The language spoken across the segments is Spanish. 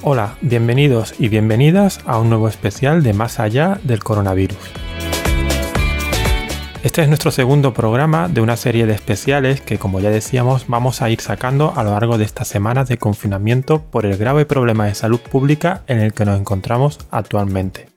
Hola, bienvenidos y bienvenidas a un nuevo especial de Más allá del coronavirus. Este es nuestro segundo programa de una serie de especiales que, como ya decíamos, vamos a ir sacando a lo largo de estas semanas de confinamiento por el grave problema de salud pública en el que nos encontramos actualmente.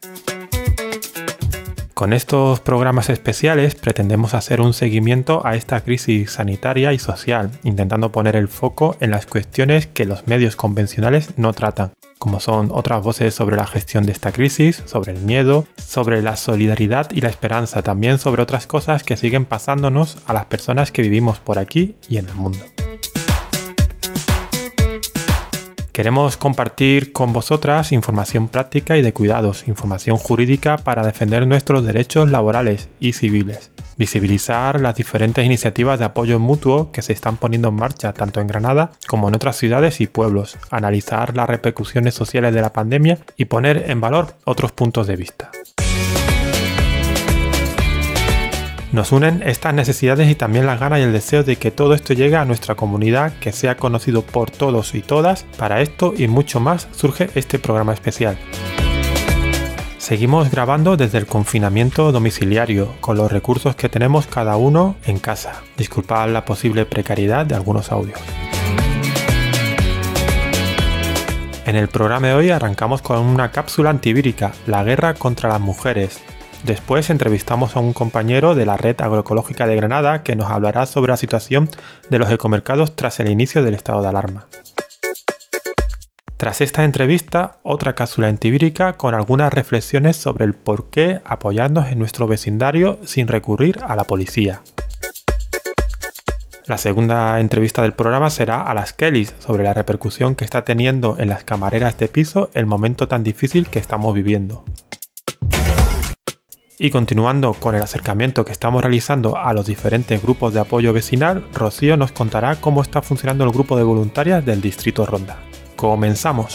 Con estos programas especiales pretendemos hacer un seguimiento a esta crisis sanitaria y social, intentando poner el foco en las cuestiones que los medios convencionales no tratan, como son otras voces sobre la gestión de esta crisis, sobre el miedo, sobre la solidaridad y la esperanza, también sobre otras cosas que siguen pasándonos a las personas que vivimos por aquí y en el mundo. Queremos compartir con vosotras información práctica y de cuidados, información jurídica para defender nuestros derechos laborales y civiles, visibilizar las diferentes iniciativas de apoyo mutuo que se están poniendo en marcha tanto en Granada como en otras ciudades y pueblos, analizar las repercusiones sociales de la pandemia y poner en valor otros puntos de vista. Nos unen estas necesidades y también las ganas y el deseo de que todo esto llegue a nuestra comunidad, que sea conocido por todos y todas. Para esto y mucho más surge este programa especial. Seguimos grabando desde el confinamiento domiciliario, con los recursos que tenemos cada uno en casa. Disculpad la posible precariedad de algunos audios. En el programa de hoy arrancamos con una cápsula antivírica, la guerra contra las mujeres. Después entrevistamos a un compañero de la Red Agroecológica de Granada que nos hablará sobre la situación de los ecomercados tras el inicio del estado de alarma. Tras esta entrevista, otra cápsula antivírica con algunas reflexiones sobre el por qué apoyarnos en nuestro vecindario sin recurrir a la policía. La segunda entrevista del programa será a las Kellys sobre la repercusión que está teniendo en las camareras de piso el momento tan difícil que estamos viviendo. Y continuando con el acercamiento que estamos realizando a los diferentes grupos de apoyo vecinal, Rocío nos contará cómo está funcionando el grupo de voluntarias del Distrito Ronda. ¡Comenzamos!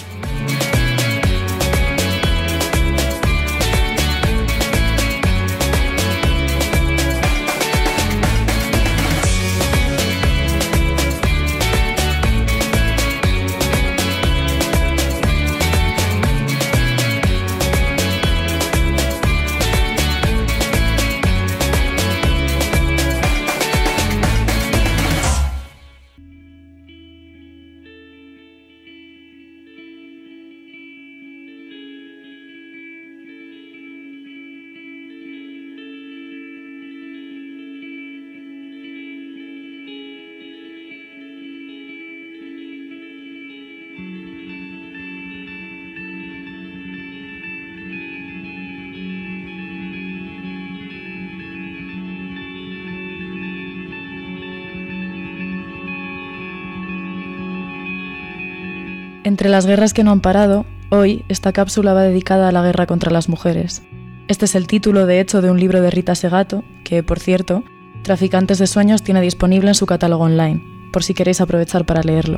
Entre las guerras que no han parado, hoy esta cápsula va dedicada a la guerra contra las mujeres. Este es el título, de hecho, de un libro de Rita Segato, que, por cierto, Traficantes de Sueños tiene disponible en su catálogo online, por si queréis aprovechar para leerlo.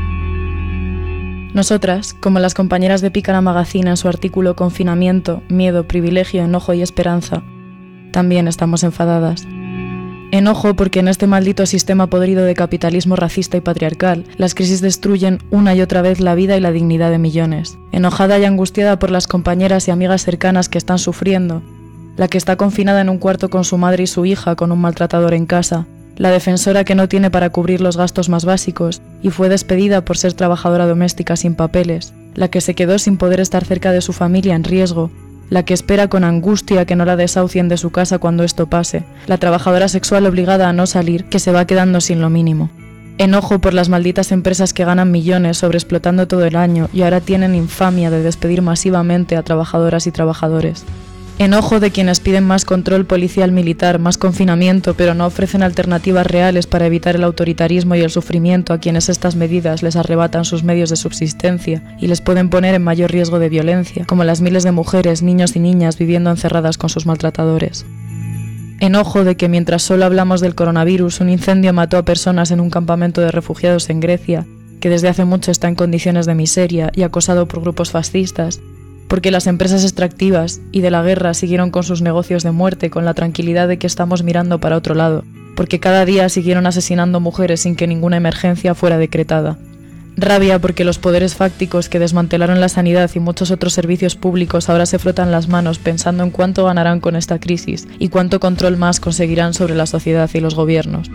Nosotras, como las compañeras de Pícara Magazine en su artículo Confinamiento, Miedo, Privilegio, Enojo y Esperanza, también estamos enfadadas. Enojo porque en este maldito sistema podrido de capitalismo racista y patriarcal, las crisis destruyen una y otra vez la vida y la dignidad de millones. Enojada y angustiada por las compañeras y amigas cercanas que están sufriendo, la que está confinada en un cuarto con su madre y su hija con un maltratador en casa, la defensora que no tiene para cubrir los gastos más básicos y fue despedida por ser trabajadora doméstica sin papeles, la que se quedó sin poder estar cerca de su familia en riesgo, la que espera con angustia que no la desahucien de su casa cuando esto pase, la trabajadora sexual obligada a no salir, que se va quedando sin lo mínimo. Enojo por las malditas empresas que ganan millones sobreexplotando todo el año y ahora tienen infamia de despedir masivamente a trabajadoras y trabajadores. Enojo de quienes piden más control policial militar, más confinamiento, pero no ofrecen alternativas reales para evitar el autoritarismo y el sufrimiento a quienes estas medidas les arrebatan sus medios de subsistencia y les pueden poner en mayor riesgo de violencia, como las miles de mujeres, niños y niñas viviendo encerradas con sus maltratadores. Enojo de que mientras solo hablamos del coronavirus, un incendio mató a personas en un campamento de refugiados en Grecia, que desde hace mucho está en condiciones de miseria y acosado por grupos fascistas, porque las empresas extractivas y de la guerra siguieron con sus negocios de muerte con la tranquilidad de que estamos mirando para otro lado, porque cada día siguieron asesinando mujeres sin que ninguna emergencia fuera decretada. Rabia porque los poderes fácticos que desmantelaron la sanidad y muchos otros servicios públicos ahora se frotan las manos pensando en cuánto ganarán con esta crisis y cuánto control más conseguirán sobre la sociedad y los gobiernos.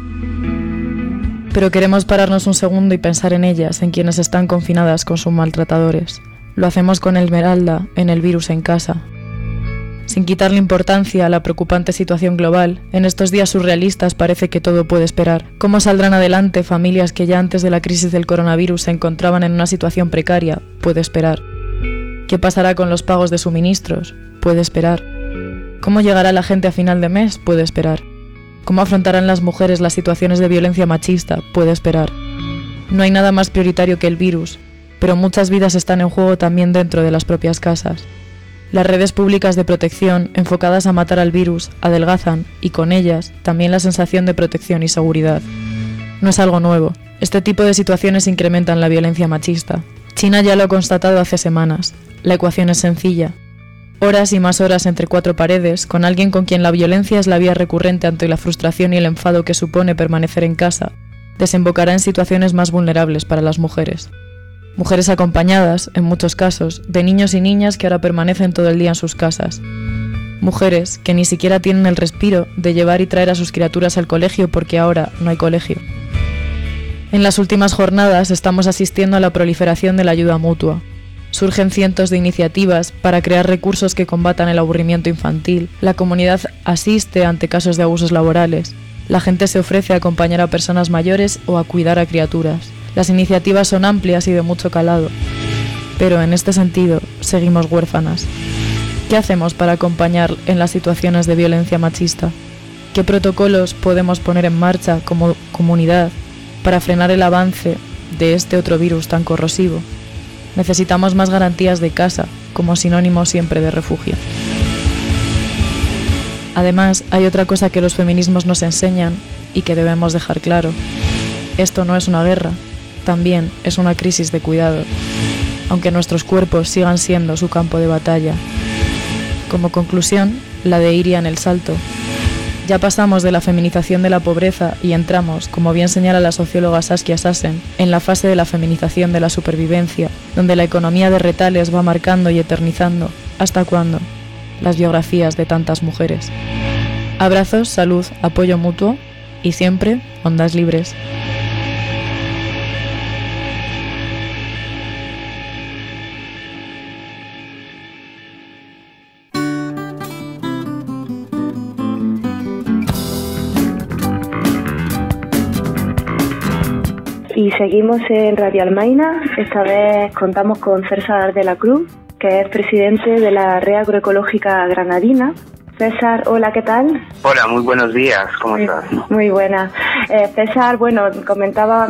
Pero queremos pararnos un segundo y pensar en ellas, en quienes están confinadas con sus maltratadores. Lo hacemos con Esmeralda, en El virus en casa. Sin quitarle importancia a la preocupante situación global, en estos días surrealistas parece que todo puede esperar. ¿Cómo saldrán adelante familias que ya antes de la crisis del coronavirus se encontraban en una situación precaria? Puede esperar. ¿Qué pasará con los pagos de suministros? Puede esperar. ¿Cómo llegará la gente a final de mes? Puede esperar. ¿Cómo afrontarán las mujeres las situaciones de violencia machista? Puede esperar. No hay nada más prioritario que el virus, pero muchas vidas están en juego también dentro de las propias casas. Las redes públicas de protección, enfocadas a matar al virus, adelgazan, y con ellas, también la sensación de protección y seguridad. No es algo nuevo. Este tipo de situaciones incrementan la violencia machista. China ya lo ha constatado hace semanas. La ecuación es sencilla. Horas y más horas entre cuatro paredes, con alguien con quien la violencia es la vía recurrente ante la frustración y el enfado que supone permanecer en casa, desembocará en situaciones más vulnerables para las mujeres. Mujeres acompañadas, en muchos casos, de niños y niñas que ahora permanecen todo el día en sus casas. Mujeres que ni siquiera tienen el respiro de llevar y traer a sus criaturas al colegio porque ahora no hay colegio. En las últimas jornadas estamos asistiendo a la proliferación de la ayuda mutua. Surgen cientos de iniciativas para crear recursos que combatan el aburrimiento infantil. La comunidad asiste ante casos de abusos laborales. La gente se ofrece a acompañar a personas mayores o a cuidar a criaturas. Las iniciativas son amplias y de mucho calado, pero en este sentido seguimos huérfanas. ¿Qué hacemos para acompañar en las situaciones de violencia machista? ¿Qué protocolos podemos poner en marcha como comunidad para frenar el avance de este otro virus tan corrosivo? Necesitamos más garantías de casa, como sinónimo siempre de refugio. Además, hay otra cosa que los feminismos nos enseñan y que debemos dejar claro. Esto no es una guerra. También es una crisis de cuidado, aunque nuestros cuerpos sigan siendo su campo de batalla. Como conclusión, la de Iria en El Salto. Ya pasamos de la feminización de la pobreza y entramos, como bien señala la socióloga Saskia Sassen, en la fase de la feminización de la supervivencia, donde la economía de retales va marcando y eternizando, ¿hasta cuándo?, las biografías de tantas mujeres. Abrazos, salud, apoyo mutuo y siempre ondas libres. Y seguimos en Radio Almaina. Esta vez contamos con César de la Cruz, que es presidente de la Red Agroecológica Granadina. César, hola, ¿qué tal? Hola, muy buenos días, ¿cómo estás? Muy buena. César, bueno, me comentaba,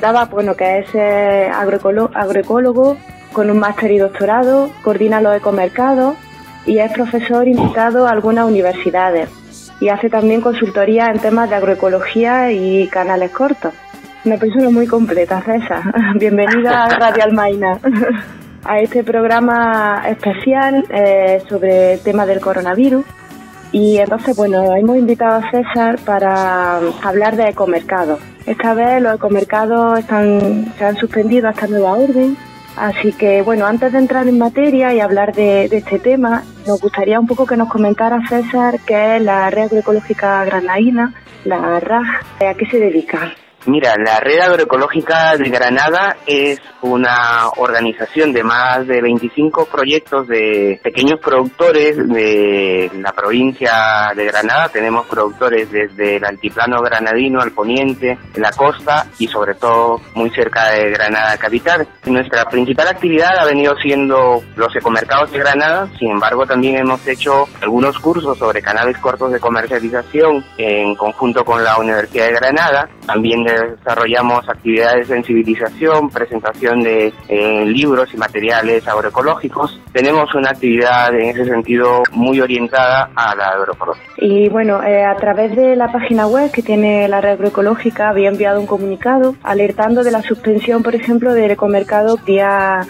que es agroecólogo con un máster y doctorado, coordina los ecomercados y es profesor invitado a algunas universidades y hace también consultoría en temas de agroecología y canales cortos. Una persona muy completa, César. Bienvenida a Radio Almaina, a este programa especial sobre el tema del coronavirus. Y entonces, bueno, hemos invitado a César para hablar de ecomercados. Esta vez los ecomercados se han suspendido hasta nueva orden. Así que, bueno, antes de entrar en materia y hablar de este tema, nos gustaría un poco que nos comentara César qué es la Red Agroecológica Granadina, la RAG, ¿a qué se dedica? Mira, la Red Agroecológica de Granada es una organización de más de 25 proyectos de pequeños productores de la provincia de Granada. Tenemos productores desde el altiplano granadino al poniente, en la costa y sobre todo muy cerca de Granada capital. Nuestra principal actividad ha venido siendo los ecomercados de Granada. Sin embargo, también hemos hecho algunos cursos sobre canales cortos de comercialización en conjunto con la Universidad de Granada. También desarrollamos actividades de sensibilización, presentación de libros y materiales agroecológicos. Tenemos una actividad en ese sentido muy orientada a la agroecología. Y bueno, a través de la página web que tiene la Red Agroecológica había enviado un comunicado alertando de la suspensión, por ejemplo, del ecomercado día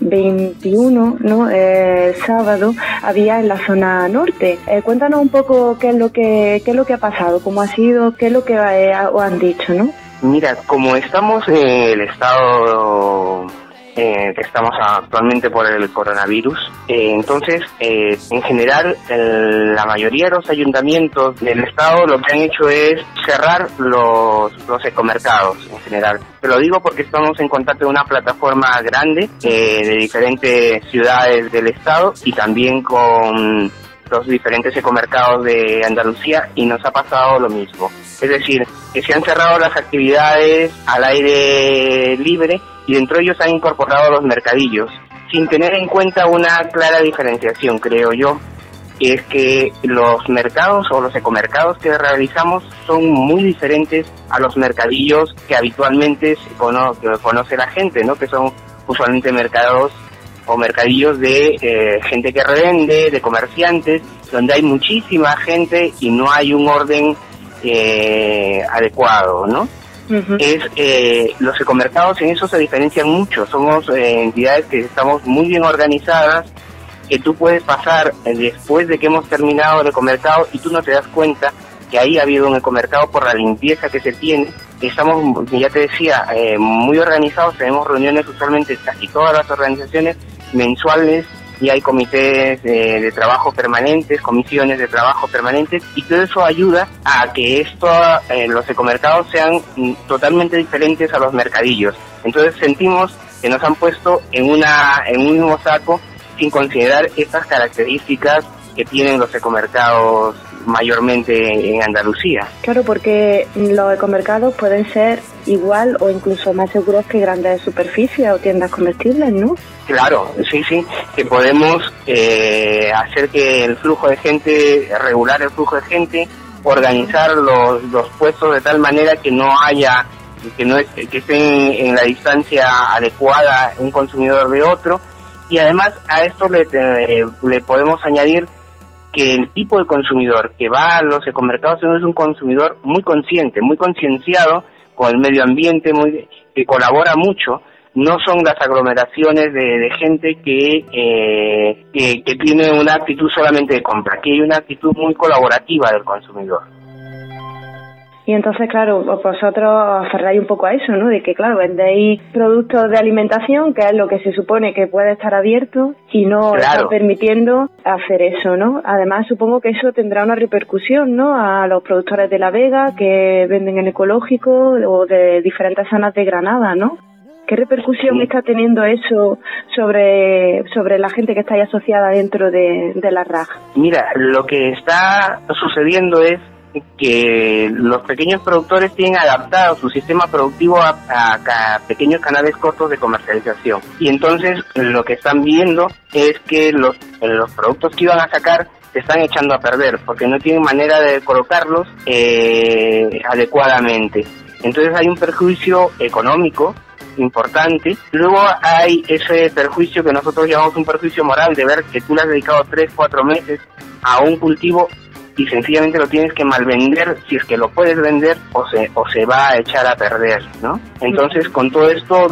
21, ¿no? El sábado había en la zona norte. Cuéntanos un poco qué es lo que ha pasado, cómo ha sido, qué es lo que os han dicho, ¿no? Mira, como estamos en el estado que estamos actualmente por el coronavirus, entonces en general la mayoría de los ayuntamientos del estado lo que han hecho es cerrar los ecomercados en general. Te lo digo porque estamos en contacto con una plataforma grande de diferentes ciudades del estado y también con los diferentes ecomercados de Andalucía, y nos ha pasado lo mismo. Es decir, que se han cerrado las actividades al aire libre y dentro de ellos han incorporado los mercadillos, sin tener en cuenta una clara diferenciación, creo yo, que es que los mercados o los ecomercados que realizamos son muy diferentes a los mercadillos que habitualmente que conoce la gente, ¿no? Que son usualmente mercados o mercadillos de gente que revende, de comerciantes, donde hay muchísima gente y no hay un orden adecuado, ¿no? Uh-huh. Los ecomercados en eso se diferencian mucho. Somos entidades que estamos muy bien organizadas, que tú puedes pasar después de que hemos terminado el ecomercado y tú no te das cuenta que ahí ha habido un ecomercado por la limpieza que se tiene. Estamos, ya te decía, muy organizados, tenemos reuniones usualmente casi todas las organizaciones mensuales, y hay comités de trabajo permanentes, comisiones de trabajo permanentes, y todo eso ayuda a que los ecomercados sean totalmente diferentes a los mercadillos. Entonces sentimos que nos han puesto en un mismo saco sin considerar estas características que tienen los ecomercados mayormente en Andalucía. Claro, porque los ecomercados pueden ser igual o incluso más seguros que grandes superficies o tiendas comestibles, ¿no? Claro, sí, que podemos hacer que el flujo de gente, regular el flujo de gente, organizar los puestos de tal manera que no haya, que estén en la distancia adecuada un consumidor de otro, y además a esto le podemos añadir que el tipo de consumidor que va a los ecomercados es un consumidor muy consciente, muy concienciado con el medio ambiente, que colabora mucho. No son las aglomeraciones de gente que tiene una actitud solamente de compra, aquí hay una actitud muy colaborativa del consumidor. Y entonces, claro, vosotros aferráis un poco a eso, ¿no? De que, claro, vendéis productos de alimentación, que es lo que se supone que puede estar abierto, y no están permitiendo hacer eso, ¿no? Además, supongo que eso tendrá una repercusión, ¿no? A los productores de La Vega que venden en ecológico o de diferentes zonas de Granada, ¿no? ¿Qué repercusión está teniendo eso sobre la gente que está ahí asociada dentro de la RAG? Mira, lo que está sucediendo es que los pequeños productores tienen adaptado su sistema productivo a pequeños canales cortos de comercialización, y entonces lo que están viendo es que los productos que iban a sacar se están echando a perder porque no tienen manera de colocarlos adecuadamente. Entonces hay un perjuicio económico importante. Luego hay ese perjuicio que nosotros llamamos un perjuicio moral, de ver que tú le has dedicado 3-4 meses a un cultivo y sencillamente lo tienes que malvender, si es que lo puedes vender, o se va a echar a perder, ¿no? Entonces, con todo esto,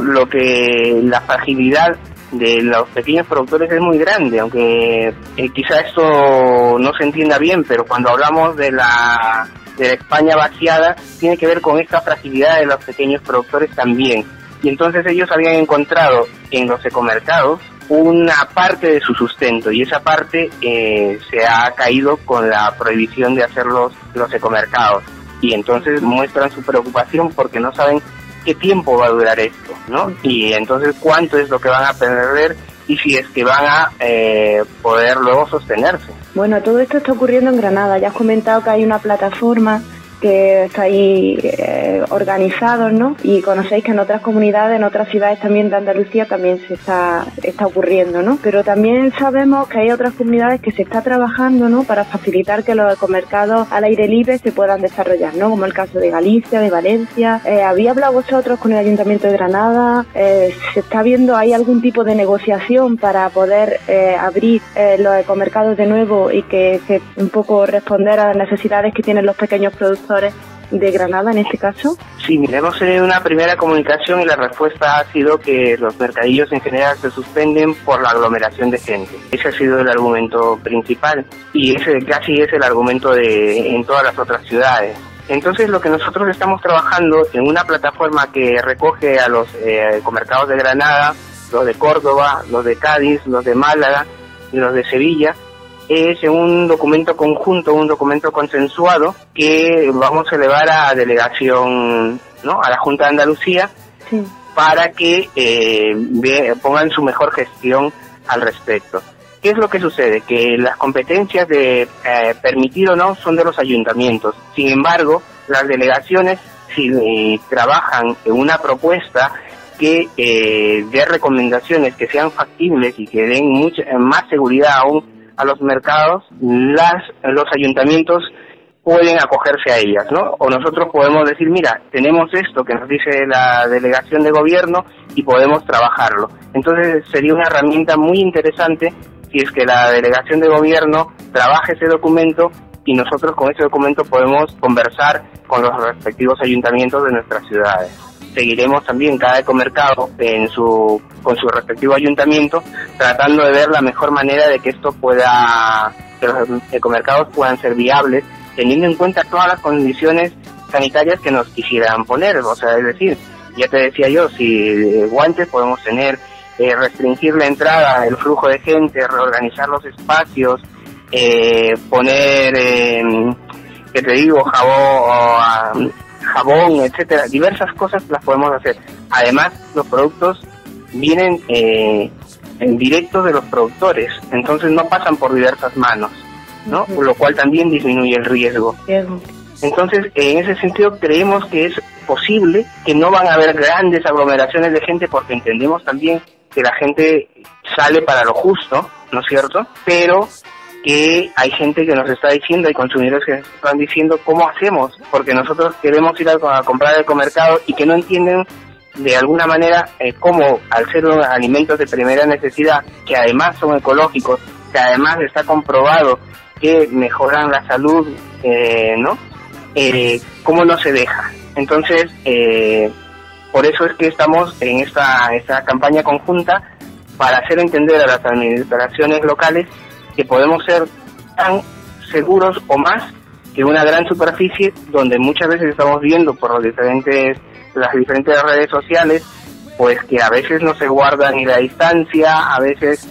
la fragilidad de los pequeños productores es muy grande, aunque quizá esto no se entienda bien, pero cuando hablamos de la España vaciada, tiene que ver con esta fragilidad de los pequeños productores también. Y entonces ellos habían encontrado en los ecomercados una parte de su sustento, y esa parte se ha caído con la prohibición de hacer los ecomercados, y entonces muestran su preocupación porque no saben qué tiempo va a durar esto, ¿no? Y entonces cuánto es lo que van a perder y si es que van a poder luego sostenerse. Bueno, todo esto está ocurriendo en Granada. Ya has comentado que hay una plataforma que está ahí organizados, ¿no? Y conocéis que en otras comunidades, en otras ciudades también de Andalucía también se está ocurriendo, ¿no? Pero también sabemos que hay otras comunidades que se está trabajando, ¿no? Para facilitar que los ecomercados al aire libre se puedan desarrollar, ¿no? Como el caso de Galicia, de Valencia. ¿Había hablado vosotros con el Ayuntamiento de Granada? ¿Se está viendo, hay algún tipo de negociación para poder abrir los ecomercados de nuevo y que un poco responder a las necesidades que tienen los pequeños productores de Granada en este caso? Sí, mira, hemos tenido una primera comunicación y la respuesta ha sido que los mercadillos en general se suspenden por la aglomeración de gente. Ese ha sido el argumento principal y ese casi es el argumento en todas las otras ciudades. Entonces lo que nosotros estamos trabajando en una plataforma que recoge a los ecomercados de Granada, los de Córdoba, los de Cádiz, los de Málaga y los de Sevilla, es un documento conjunto, un documento consensuado que vamos a elevar a delegación, ¿no?, a la Junta de Andalucía, sí, para que pongan su mejor gestión al respecto. ¿Qué es lo que sucede? Que las competencias de permitir o no son de los ayuntamientos. Sin embargo, las delegaciones, si trabajan en una propuesta que dé recomendaciones que sean factibles y que den más seguridad aún a los mercados, los ayuntamientos pueden acogerse a ellas, ¿no? O nosotros podemos decir, mira, tenemos esto que nos dice la delegación de gobierno y podemos trabajarlo. Entonces sería una herramienta muy interesante si es que la delegación de gobierno trabaja ese documento y nosotros con ese documento podemos conversar con los respectivos ayuntamientos de nuestras ciudades. Seguiremos también cada ecomercado con su respectivo ayuntamiento, tratando de ver la mejor manera de que esto que los ecomercados puedan ser viables, teniendo en cuenta todas las condiciones sanitarias que nos quisieran poner. O sea, es decir, ya te decía yo, si guantes podemos tener, restringir la entrada, el flujo de gente, reorganizar los espacios, poner, ¿qué te digo?, jabón, etcétera, diversas cosas las podemos hacer. Además, los productos vienen en directo de los productores, entonces no pasan por diversas manos, ¿no? Uh-huh. Lo cual también disminuye el riesgo. Uh-huh. Entonces, en ese sentido, creemos que es posible, que no van a haber grandes aglomeraciones de gente, porque entendemos también que la gente sale para lo justo, ¿no es cierto? Pero que hay gente que nos está diciendo, hay consumidores que nos están diciendo cómo hacemos, porque nosotros queremos ir a comprar al ecomercado y que no entienden de alguna manera cómo, al ser alimentos de primera necesidad, que además son ecológicos, que además está comprobado que mejoran la salud, ¿no? ¿Cómo no se deja? Entonces, por eso es que estamos en esta campaña conjunta para hacer entender a las administraciones locales que podemos ser tan seguros o más que una gran superficie, donde muchas veces estamos viendo por las diferentes redes sociales, pues que a veces no se guarda ni la distancia, a veces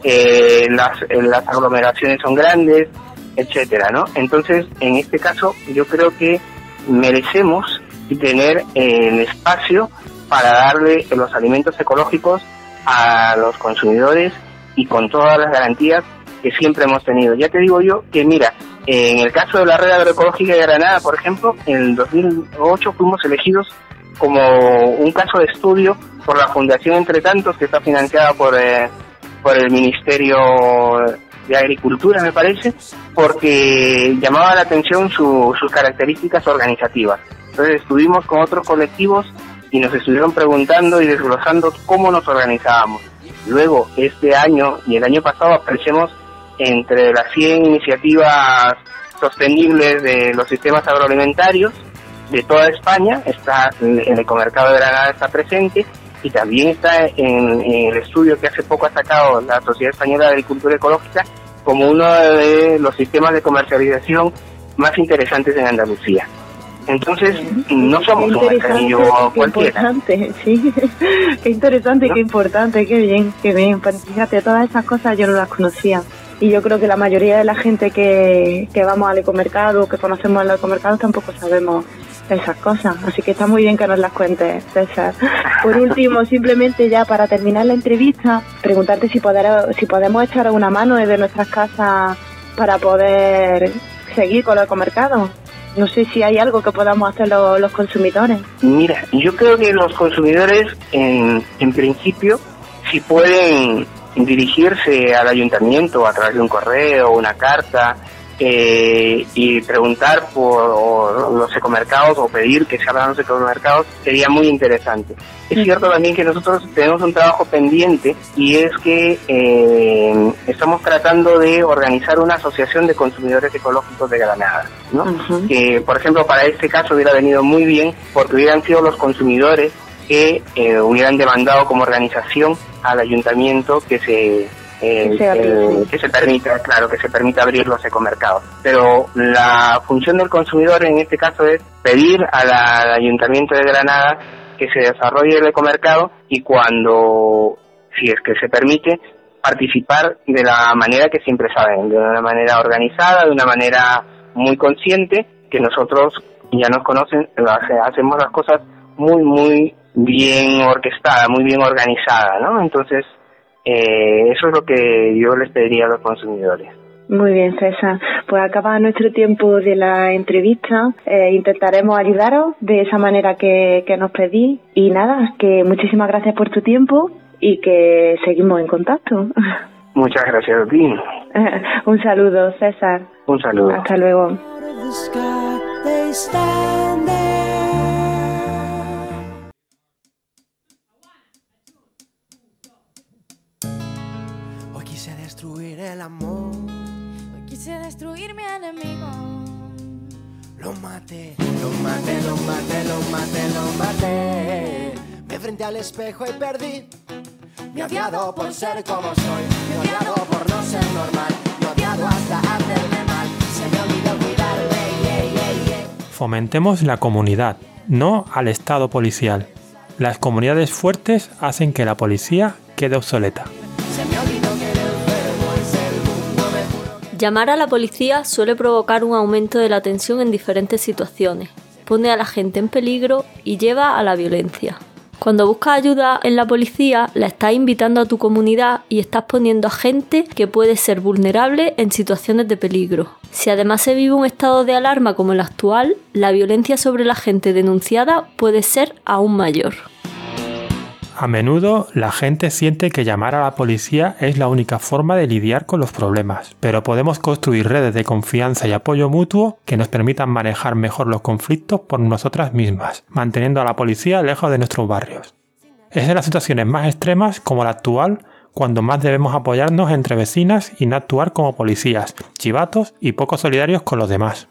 las aglomeraciones son grandes, etcétera, ¿no? Entonces, en este caso, yo creo que merecemos tener el espacio para darle los alimentos ecológicos a los consumidores y con todas las garantías que siempre hemos tenido. Ya te digo yo que, mira, en el caso de la Red Agroecológica de Granada, por ejemplo, en el 2008 fuimos elegidos como un caso de estudio por la Fundación Entre Tantos, que está financiada por el Ministerio de Agricultura, me parece, porque llamaba la atención sus características organizativas. Entonces estuvimos con otros colectivos y nos estuvieron preguntando y desglosando cómo nos organizábamos. Luego, este año y el año pasado aparecemos entre las 100 iniciativas sostenibles de los sistemas agroalimentarios de toda España. Está el ecomercado de Granada, está presente, y también está en el estudio que hace poco ha sacado la Sociedad Española de Agricultura Ecológica como uno de los sistemas de comercialización más interesantes en Andalucía. Entonces, no somos un mercadillo cualquiera. Importante, sí. Qué interesante, ¿no? Qué importante, qué bien, qué bien. Pues fíjate, todas esas cosas yo no las conocía. Y yo creo que la mayoría de la gente que vamos al ecomercado, que conocemos al ecomercado, tampoco sabemos esas cosas. Así que está muy bien que nos las cuentes, César. Por último, simplemente ya para terminar la entrevista, preguntarte si podemos echar una mano desde nuestras casas para poder seguir con los ecomercados. No sé si hay algo que podamos hacer los consumidores. Mira, yo creo que los consumidores, en principio, si pueden dirigirse al ayuntamiento a través de un correo, una carta, y preguntar por los ecomercados o pedir que se abran los ecomercados, sería muy interesante. Es cierto también que nosotros tenemos un trabajo pendiente, y es que estamos tratando de organizar una asociación de consumidores ecológicos de Granada, ¿no? Uh-huh. Que, por ejemplo, para este caso hubiera venido muy bien, porque hubieran sido los consumidores que hubieran demandado como organización al ayuntamiento que se que se permita abrir los ecomercados. Pero la función del consumidor en este caso es pedir al Ayuntamiento de Granada que se desarrolle el ecomercado y cuando, si es que se permite, participar de la manera que siempre saben, de una manera organizada, de una manera muy consciente, que nosotros ya nos conocen, hacemos las cosas muy bien orquestadas, muy bien organizadas, ¿no? Entonces, eso es lo que yo les pediría a los consumidores. Muy bien, César. Pues acaba nuestro tiempo de la entrevista. Intentaremos ayudaros de esa manera que nos pedís. Y nada, que muchísimas gracias por tu tiempo y que seguimos en contacto. Muchas gracias a ti. Un saludo, César. Un saludo. Hasta luego. Hoy quise destruir el amor. Hoy quise destruir mi enemigo. Lo maté. Me enfrenté al espejo y perdí. Me he odiado por ser como soy. Me he odiado por no ser normal. Me he odiado hasta hacerme mal. Se me olvidó cuidarme. Fomentemos la comunidad, no al Estado policial. Las comunidades fuertes hacen que la policía quede obsoleta. Se me olvidó que era enfermo y ser el mundo me juro que... Llamar a la policía suele provocar un aumento de la tensión en diferentes situaciones, pone a la gente en peligro y lleva a la violencia. Cuando buscas ayuda en la policía, la estás invitando a tu comunidad y estás poniendo a gente que puede ser vulnerable en situaciones de peligro. Si además se vive un estado de alarma como el actual, la violencia sobre la gente denunciada puede ser aún mayor. A menudo la gente siente que llamar a la policía es la única forma de lidiar con los problemas, pero podemos construir redes de confianza y apoyo mutuo que nos permitan manejar mejor los conflictos por nosotras mismas, manteniendo a la policía lejos de nuestros barrios. Es en las situaciones más extremas, como la actual, cuando más debemos apoyarnos entre vecinas y no actuar como policías, chivatos y poco solidarios con los demás.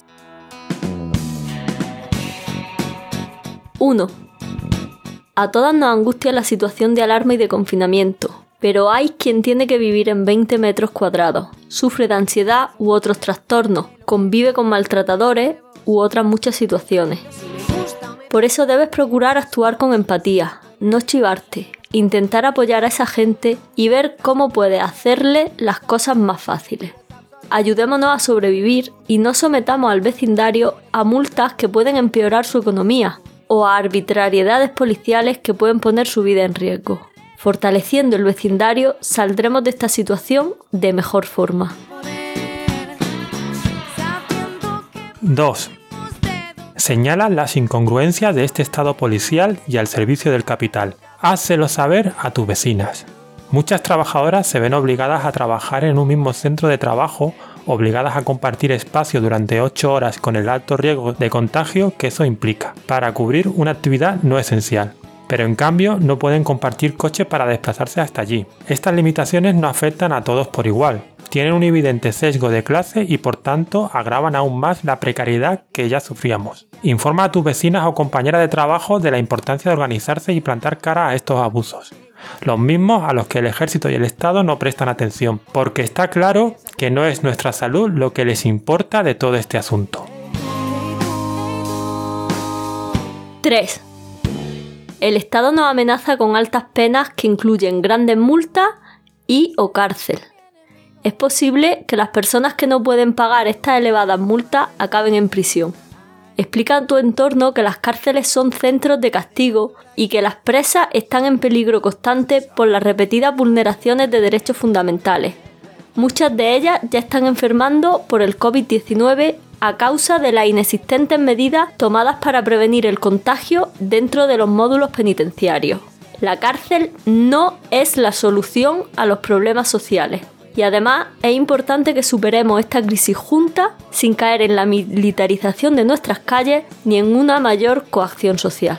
1. A todas nos angustia la situación de alarma y de confinamiento, pero hay quien tiene que vivir en 20 metros cuadrados, sufre de ansiedad u otros trastornos, convive con maltratadores u otras muchas situaciones. Por eso debes procurar actuar con empatía, no chivarte, intentar apoyar a esa gente y ver cómo puedes hacerle las cosas más fáciles. Ayudémonos a sobrevivir y no sometamos al vecindario a multas que pueden empeorar su economía, o a arbitrariedades policiales que pueden poner su vida en riesgo. Fortaleciendo el vecindario, saldremos de esta situación de mejor forma. 2. Señala las incongruencias de este estado policial y al servicio del capital. Házelo saber a tus vecinas. Muchas trabajadoras se ven obligadas a trabajar en un mismo centro de trabajo, obligadas a compartir espacio durante 8 horas con el alto riesgo de contagio que eso implica, para cubrir una actividad no esencial. Pero en cambio no pueden compartir coche para desplazarse hasta allí. Estas limitaciones no afectan a todos por igual. Tienen un evidente sesgo de clase y por tanto agravan aún más la precariedad que ya sufríamos. Informa a tus vecinas o compañeras de trabajo de la importancia de organizarse y plantar cara a estos abusos. Los mismos a los que el ejército y el Estado no prestan atención, porque está claro que no es nuestra salud lo que les importa de todo este asunto. 3. El Estado nos amenaza con altas penas que incluyen grandes multas y o cárcel. Es posible que las personas que no pueden pagar estas elevadas multas acaben en prisión. Explica a tu entorno que las cárceles son centros de castigo y que las presas están en peligro constante por las repetidas vulneraciones de derechos fundamentales. Muchas de ellas ya están enfermando por el COVID-19 a causa de las inexistentes medidas tomadas para prevenir el contagio dentro de los módulos penitenciarios. La cárcel no es la solución a los problemas sociales. Y además es importante que superemos esta crisis juntas sin caer en la militarización de nuestras calles ni en una mayor coacción social.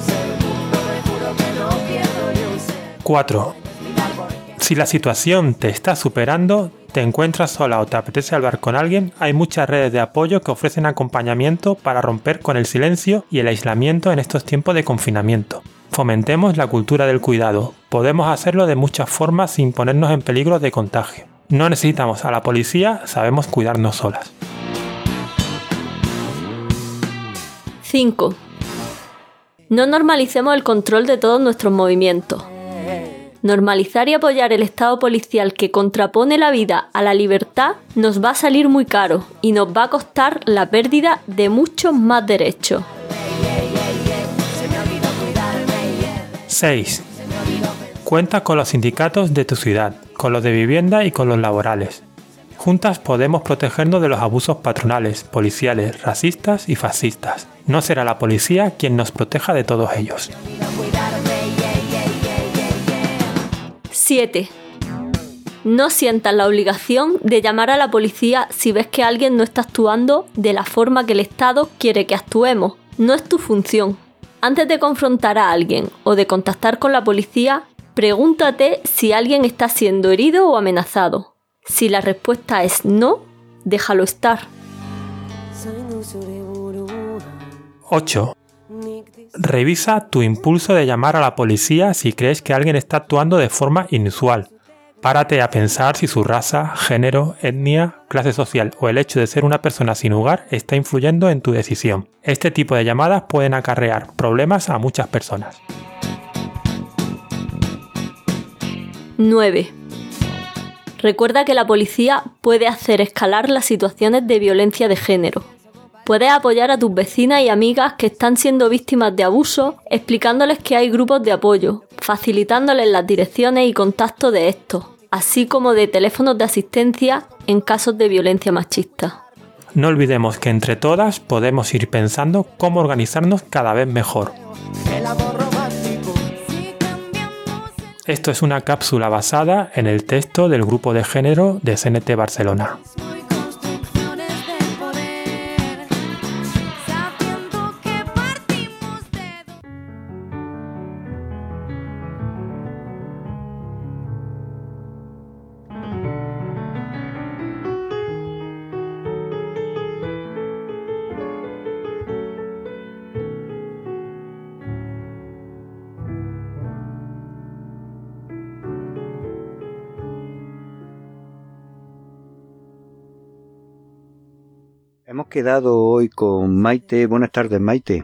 4. Si la situación te está superando, te encuentras sola o te apetece hablar con alguien, hay muchas redes de apoyo que ofrecen acompañamiento para romper con el silencio y el aislamiento en estos tiempos de confinamiento. Fomentemos la cultura del cuidado. Podemos hacerlo de muchas formas sin ponernos en peligro de contagio. No necesitamos a la policía, sabemos cuidarnos solas. 5. No normalicemos el control de todos nuestros movimientos. Normalizar y apoyar el estado policial que contrapone la vida a la libertad nos va a salir muy caro y nos va a costar la pérdida de muchos más derechos. 6. Cuenta con los sindicatos de tu ciudad, con los de vivienda y con los laborales. Juntas podemos protegernos de los abusos patronales, policiales, racistas y fascistas. No será la policía quien nos proteja de todos ellos. 7. No sientas la obligación de llamar a la policía si ves que alguien no está actuando de la forma que el Estado quiere que actuemos. No es tu función. Antes de confrontar a alguien o de contactar con la policía, pregúntate si alguien está siendo herido o amenazado. Si la respuesta es no, déjalo estar. 8. Revisa tu impulso de llamar a la policía si crees que alguien está actuando de forma inusual. Párate a pensar si su raza, género, etnia, clase social o el hecho de ser una persona sin hogar está influyendo en tu decisión. Este tipo de llamadas pueden acarrear problemas a muchas personas. 9. Recuerda que la policía puede hacer escalar las situaciones de violencia de género. Puedes apoyar a tus vecinas y amigas que están siendo víctimas de abuso, explicándoles que hay grupos de apoyo, facilitándoles las direcciones y contactos de estos, así como de teléfonos de asistencia en casos de violencia machista. No olvidemos que entre todas podemos ir pensando cómo organizarnos cada vez mejor. Esto es una cápsula basada en el texto del grupo de género de CNT Barcelona. Hemos quedado hoy con Maite. Buenas tardes, Maite.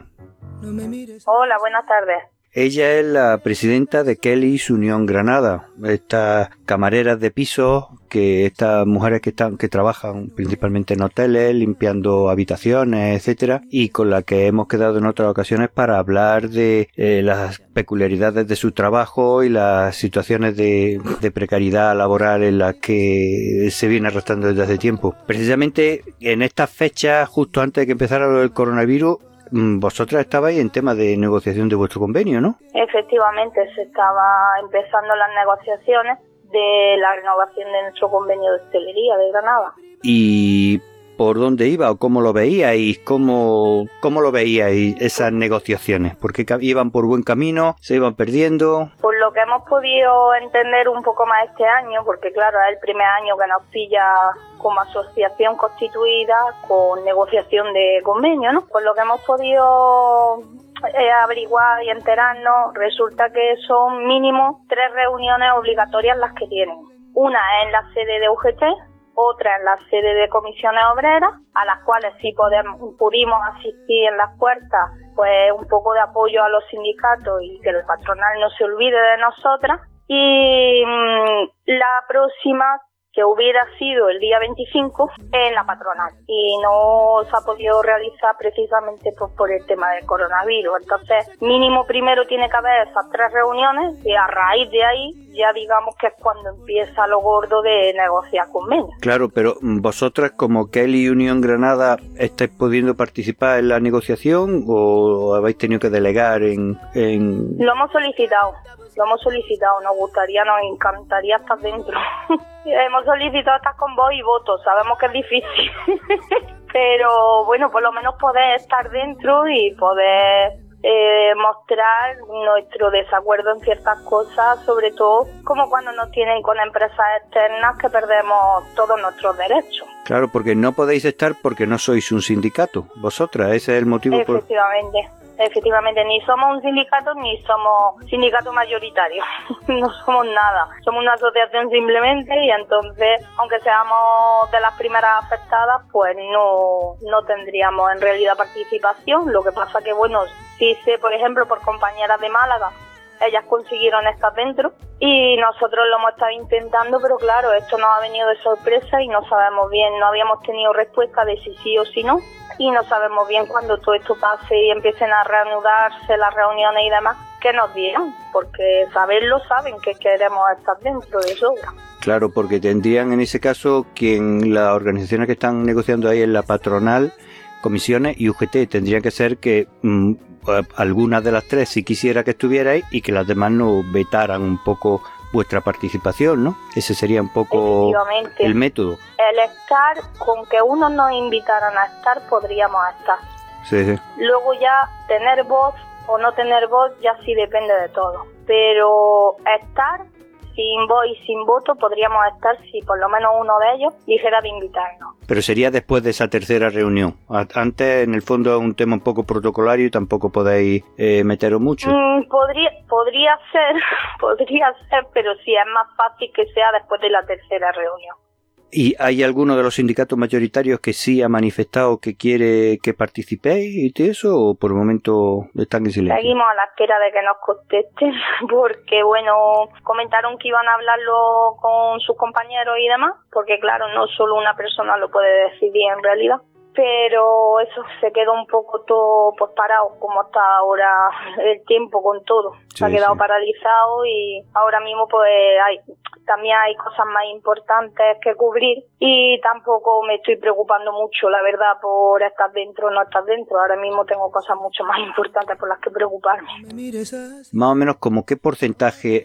Hola, buenas tardes. Ella es la presidenta de Kelly's Unión Granada, estas camareras de pisos, estas mujeres que trabajan principalmente en hoteles, limpiando habitaciones, etcétera, y con la que hemos quedado en otras ocasiones para hablar de las peculiaridades de su trabajo y las situaciones de precariedad laboral en las que se viene arrastrando desde hace tiempo. Precisamente en estas fechas, justo antes de que empezara el coronavirus, vosotras estabais en tema de negociación de vuestro convenio, ¿no? Efectivamente, se estaba empezando las negociaciones de la renovación de nuestro convenio de hostelería de Granada. ¿Y por dónde iba o cómo lo veíais? ¿Cómo lo veíais esas negociaciones? ¿Porque iban por buen camino? ¿Se iban perdiendo? Por lo que hemos podido entender un poco más este año, porque claro, es el primer año que nos pilla como asociación constituida con negociación de convenio, ¿no? Por lo que hemos podido averiguar y enterarnos, resulta que son mínimo 3 reuniones obligatorias las que tienen. Una es en la sede de UGT, otra en la sede de comisiones obreras, a las cuales sí pudimos asistir en las puertas, pues un poco de apoyo a los sindicatos y que el patronal no se olvide de nosotras. Y la próxima, que hubiera sido el día 25, en la patronal. Y no se ha podido realizar precisamente por el tema del coronavirus. Entonces, mínimo primero tiene que haber esas 3 reuniones y a raíz de ahí ya digamos que es cuando empieza lo gordo de negociar convenios. Claro, pero vosotras como Kelly Unión Granada, ¿estáis pudiendo participar en la negociación o habéis tenido que delegar en...? Lo hemos solicitado, nos encantaría estar dentro. Hemos solicitado estar con voz y voto, sabemos que es difícil, pero bueno, por lo menos poder estar dentro y poder mostrar nuestro desacuerdo en ciertas cosas, sobre todo como cuando nos tienen con empresas externas que perdemos todos nuestros derechos. Claro, porque no podéis estar porque no sois un sindicato, vosotras, ese es el motivo. Efectivamente. efectivamente, ni somos un sindicato ni somos sindicato mayoritario, no somos nada, somos una asociación simplemente y entonces, aunque seamos de las primeras afectadas, pues no tendríamos en realidad participación. Lo que pasa que, bueno, sí sé, por ejemplo, por compañeras de Málaga, ellas consiguieron estar dentro y nosotros lo hemos estado intentando, pero claro, esto nos ha venido de sorpresa y no sabemos bien, no habíamos tenido respuesta de si sí o si no, y no sabemos bien cuando todo esto pase y empiecen a reanudarse las reuniones y demás, qué nos dirán, porque saberlo saben que queremos estar dentro de sobra. Claro, porque tendrían en ese caso las organizaciones que están negociando ahí en la patronal, comisiones y UGT, tendrían que ser que algunas de las tres si quisiera que estuvierais y que las demás no vetaran un poco vuestra participación, ¿no? Ese sería un poco el método. El estar, con que unos nos invitaran a estar, podríamos estar. Sí. Luego ya tener voz o no tener voz ya sí depende de todo. Pero estar, sin voz y sin voto, podríamos estar si por lo menos uno de ellos dijera de invitarnos. Pero sería después de esa tercera reunión. Antes, en el fondo, es un tema un poco protocolario y tampoco podéis meteros mucho. Podría ser, pero sí es más fácil que sea después de la tercera reunión. ¿Y hay alguno de los sindicatos mayoritarios que sí ha manifestado que quiere que participéis y eso, o por el momento están en silencio? Seguimos a la espera de que nos contesten, porque bueno, comentaron que iban a hablarlo con sus compañeros y demás, porque claro, no solo una persona lo puede decidir en realidad, pero eso se quedó un poco todo pues parado, como está ahora el tiempo con todo. Se ha quedado paralizado y ahora mismo pues también hay cosas más importantes que cubrir y tampoco me estoy preocupando mucho, la verdad, por estar dentro o no estar dentro. Ahora mismo tengo cosas mucho más importantes por las que preocuparme. Más o menos, ¿como qué porcentaje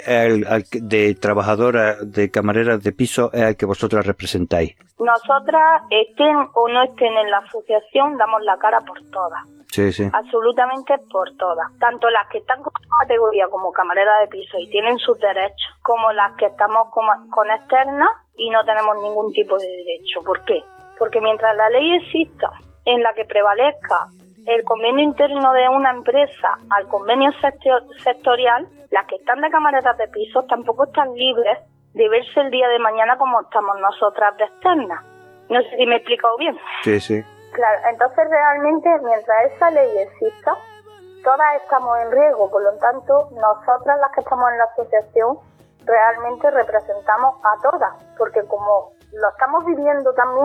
de trabajadoras, de camareras de piso es el que vosotras representáis? Nosotras, estén o no estén en la asociación, damos la cara por todas. Sí. Absolutamente por todas. Tanto las que están con categoría como camareras de piso y tienen sus derechos, como las que estamos con externas y no tenemos ningún tipo de derecho. ¿Por qué? Porque mientras la ley exista en la que prevalezca el convenio interno de una empresa al convenio sectorial, las que están de camareras de piso tampoco están libres de verse el día de mañana como estamos nosotras de externas. No sé si me he explicado bien. Sí. Claro, entonces realmente mientras esa ley exista, todas estamos en riesgo, por lo tanto, nosotras las que estamos en la asociación realmente representamos a todas, porque como lo estamos viviendo también,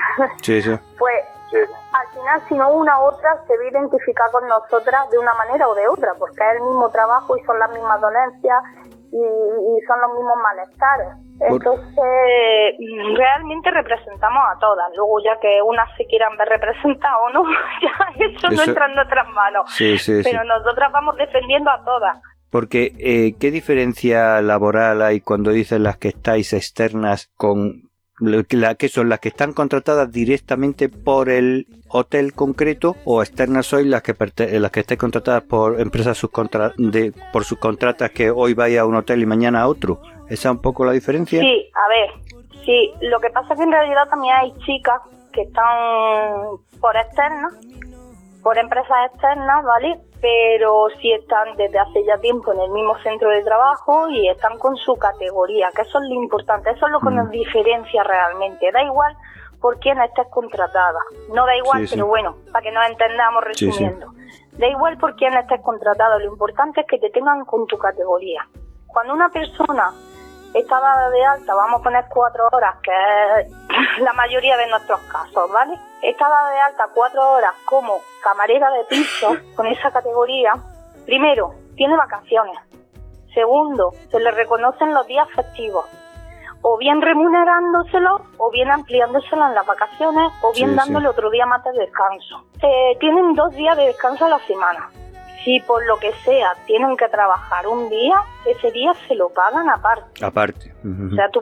pues al final si no una u otra se va a identificar con nosotras de una manera o de otra, porque es el mismo trabajo y son las mismas dolencias y son los mismos malestares. Entonces, realmente representamos a todas. Luego ya que unas se quieran ver representadas o no, ya eso no entra en nuestras manos. Pero nosotras vamos defendiendo a todas. Porque, ¿qué diferencia laboral hay cuando dicen las que estáis externas con que son las que están contratadas directamente por el hotel concreto, o externas sois las que estáis contratadas por empresas por subcontratas que hoy vais a un hotel y mañana a otro? ¿Esa es un poco la diferencia? Sí, a ver, sí, lo que pasa es que en realidad también hay chicas que están por externas, por empresas externas, ¿vale? Pero sí están desde hace ya tiempo en el mismo centro de trabajo y están con su categoría, que eso es lo importante, eso es lo que nos diferencia realmente. Da igual por quién estés contratada, no da igual, pero bueno, para que nos entendamos resumiendo. Da igual por quién estés contratada, lo importante es que te tengan con tu categoría. Cuando una persona está dada de alta, vamos a poner 4 horas, que es la mayoría de nuestros casos, ¿vale? Está dada de alta 4 horas como camarera de piso, con esa categoría. Primero, tiene vacaciones. Segundo, se le reconocen los días festivos, o bien remunerándoselos, o bien ampliándoselos en las vacaciones, o bien dándole otro día más de descanso. Tienen 2 días de descanso a la semana. Si por lo que sea tienen que trabajar un día, ese día se lo pagan aparte. O sea, tú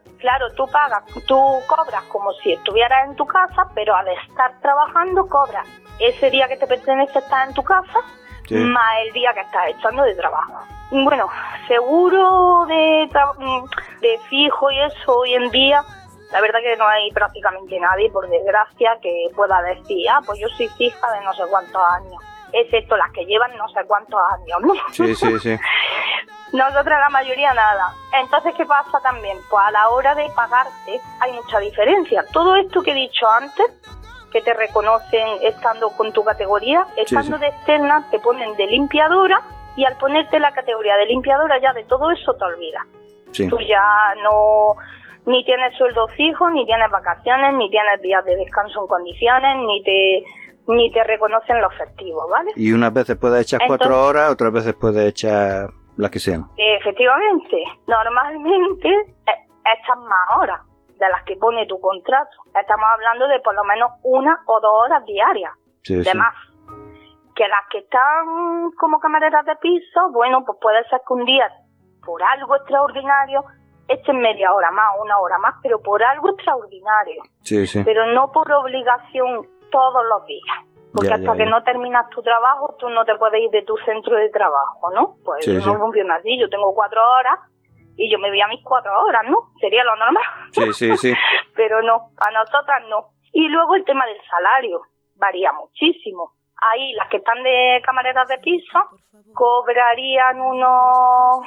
cobras como si estuvieras en tu casa, pero al estar trabajando cobras ese día que te pertenece estar en tu casa, más el día que estás echando de trabajo. Bueno, seguro de fijo y eso hoy en día, la verdad que no hay prácticamente nadie, por desgracia, que pueda decir, pues yo soy fija de no sé cuántos años. excepto las que llevan no sé cuántos años, ¿no? Sí. Nosotras la mayoría nada. Entonces, ¿qué pasa también? Pues a la hora de pagarte hay mucha diferencia. Todo esto que he dicho antes, que te reconocen estando con tu categoría, estando de externa te ponen de limpiadora, y al ponerte la categoría de limpiadora ya de todo eso te olvidas. Sí. Tú ya no, ni tienes sueldo fijo, ni tienes vacaciones, ni tienes días de descanso en condiciones, ni te reconocen los festivos, ¿vale? Y unas veces puedes echar 4 horas, otras veces puedes echar las que sean. Efectivamente, normalmente echas más horas de las que pone tu contrato. Estamos hablando de por lo menos 1 o 2 horas diarias, de más. Que las que están como camareras de piso, bueno, pues puede ser que un día, por algo extraordinario, echen media hora más, 1 hora más, pero por algo extraordinario. Sí. Pero no por obligación todos los días. Porque hasta que no terminas tu trabajo, tú no te puedes ir de tu centro de trabajo, ¿no? Pues no funciona así. Yo tengo 4 horas y yo me voy a mis 4 horas, ¿no? Sería lo normal. Sí. Pero no, a nosotras no. Y luego el tema del salario varía muchísimo. Ahí las que están de camareras de piso cobrarían unos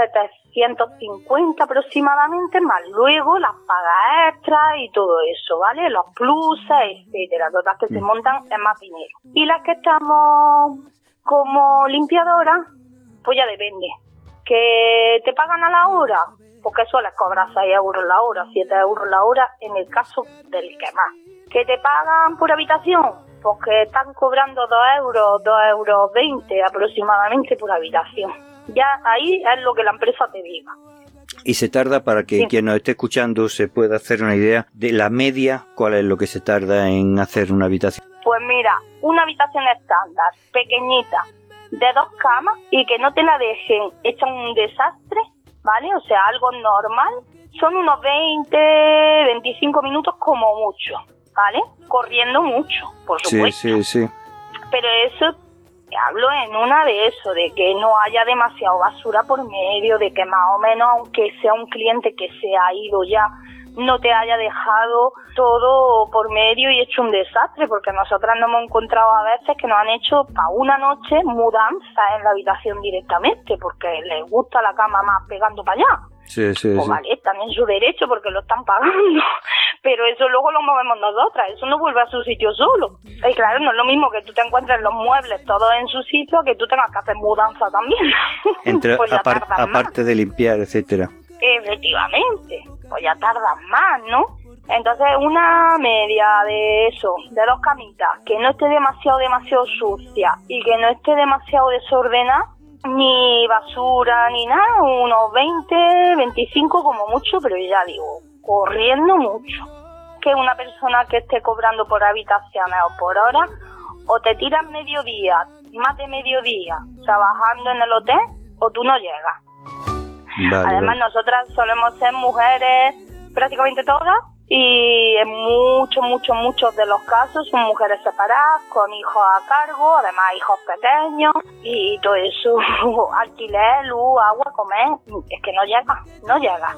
750 aproximadamente, más luego las pagas extras y todo eso, ¿vale? Los pluses, etcétera, todas que se montan en más dinero. Y las que estamos como limpiadoras, pues ya depende. ¿Que te pagan a la hora? Porque sueles cobrar 6 euros la hora, 7 euros la hora en el caso del que más. ¿Que te pagan por habitación? Porque están cobrando 2 euros 20 aproximadamente por habitación. Ya ahí es lo que la empresa te diga. Y se tarda, para que quien nos esté escuchando se pueda hacer una idea de la media, ¿cuál es lo que se tarda en hacer una habitación? Pues mira, una habitación estándar, pequeñita, de 2 camas, y que no te la dejen hecha un desastre, ¿vale? O sea, algo normal, son unos 20-25 minutos como mucho, ¿vale? Corriendo mucho, por supuesto. Sí. Pero eso, hablo en una de eso, de que no haya demasiado basura por medio, de que más o menos, aunque sea un cliente que se ha ido ya, no te haya dejado todo por medio y hecho un desastre, porque nosotras nos hemos encontrado a veces que nos han hecho para una noche mudanza en la habitación directamente, porque les gusta la cama más pegando para allá. Pues vale, están en su derecho porque lo están pagando, pero eso luego lo movemos nosotras, eso no vuelve a su sitio solo. Y claro, no es lo mismo que tú te encuentres los muebles todos en su sitio que tú tengas que hacer mudanza también. Pues aparte de limpiar, etcétera. Efectivamente, pues ya tardas más, ¿no? Entonces una media de eso, de 2 camitas, que no esté demasiado sucia y que no esté demasiado desordenada, ni basura ni nada, unos 20, 25 como mucho, pero ya digo, corriendo mucho. Que una persona que esté cobrando por habitaciones o por hora, o te tiras mediodía, más de mediodía, trabajando en el hotel, o tú no llegas. Además, nosotras solemos ser mujeres prácticamente todas, y en muchos de los casos son mujeres separadas, con hijos a cargo, además hijos pequeños, y todo eso, alquiler, luz, agua, comer, es que no llega.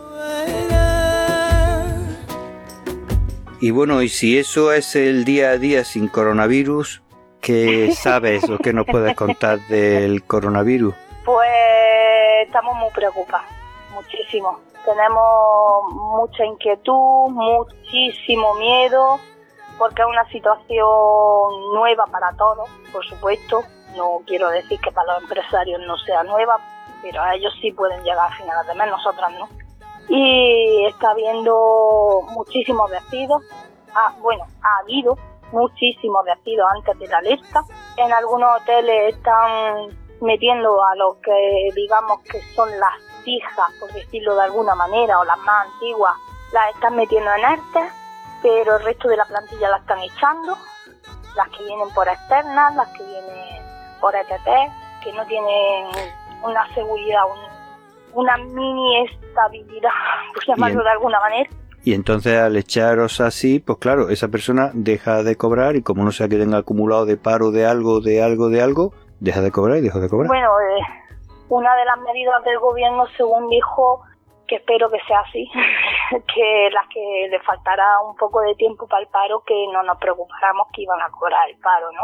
Y bueno, y si eso es el día a día sin coronavirus, ¿qué sabes o qué nos puedes contar del coronavirus? Pues estamos muy preocupados, muchísimo. Tenemos mucha inquietud, muchísimo miedo, porque es una situación nueva para todos, por supuesto. No quiero decir que para los empresarios no sea nueva, pero a ellos sí pueden llegar a finales de mes, nosotras no. Y está habiendo muchísimos despidos. Ha habido muchísimos despidos antes de la alerta. En algunos hoteles están metiendo a los que digamos que son las fijas, por decirlo de alguna manera, o las más antiguas, las están metiendo en ERTE, pero el resto de la plantilla la están echando, las que vienen por externas, las que vienen por ETT, que no tienen una seguridad, una mini estabilidad, por llamarlo de alguna manera. Y entonces al echaros así, pues claro, esa persona deja de cobrar, y como no sea que tenga acumulado de paro de algo, deja de cobrar y deja de cobrar. Bueno, una de las medidas del gobierno, según dijo, que espero que sea así, que las que le faltará un poco de tiempo para el paro, que no nos preocupáramos que iban a cobrar el paro, ¿no?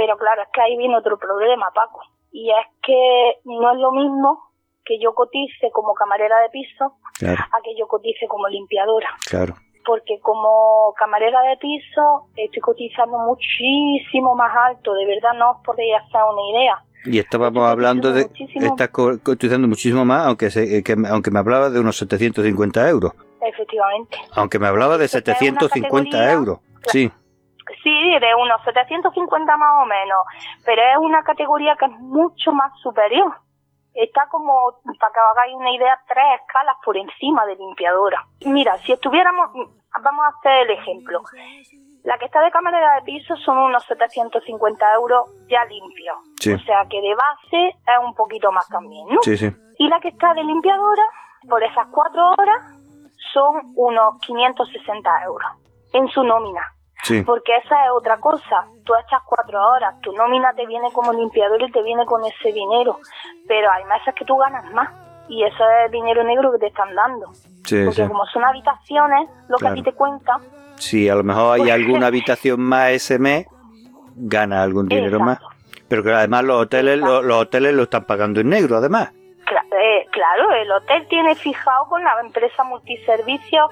Pero claro, es que ahí viene otro problema, Paco. Y es que no es lo mismo que yo cotice como camarera de piso a que yo cotice como limpiadora. Claro. Porque como camarera de piso estoy cotizando muchísimo más alto, de verdad no os podéis hacer una idea. Y estábamos hablando de... Estás cotizando muchísimo más, aunque me hablaba de unos 750 euros. Efectivamente. Aunque me hablaba de 750 euros, sí. Sí, de unos 750 más o menos, pero es una categoría que es mucho más superior. Está como, para que os hagáis una idea, 3 escalas por encima de limpiadora. Mira, si estuviéramos, vamos a hacer el ejemplo. La que está de camarera de piso son unos 750 euros ya limpios. Sí. O sea que de base es un poquito más también, ¿no? Sí, sí. Y la que está de limpiadora, por esas 4 horas, son unos 560 euros en su nómina. Sí. Porque esa es otra cosa. Tú echas 4 horas, tu nómina te viene como limpiador y te viene con ese dinero. Pero hay meses que tú ganas más. Y eso es dinero negro que te están dando. Sí, porque como son habitaciones, lo que a ti te cuentan. Sí, a lo mejor hay alguna habitación más ese mes, gana algún dinero más. Pero que además los hoteles lo están pagando en negro, además. Claro, el hotel tiene fijado con la empresa multiservicio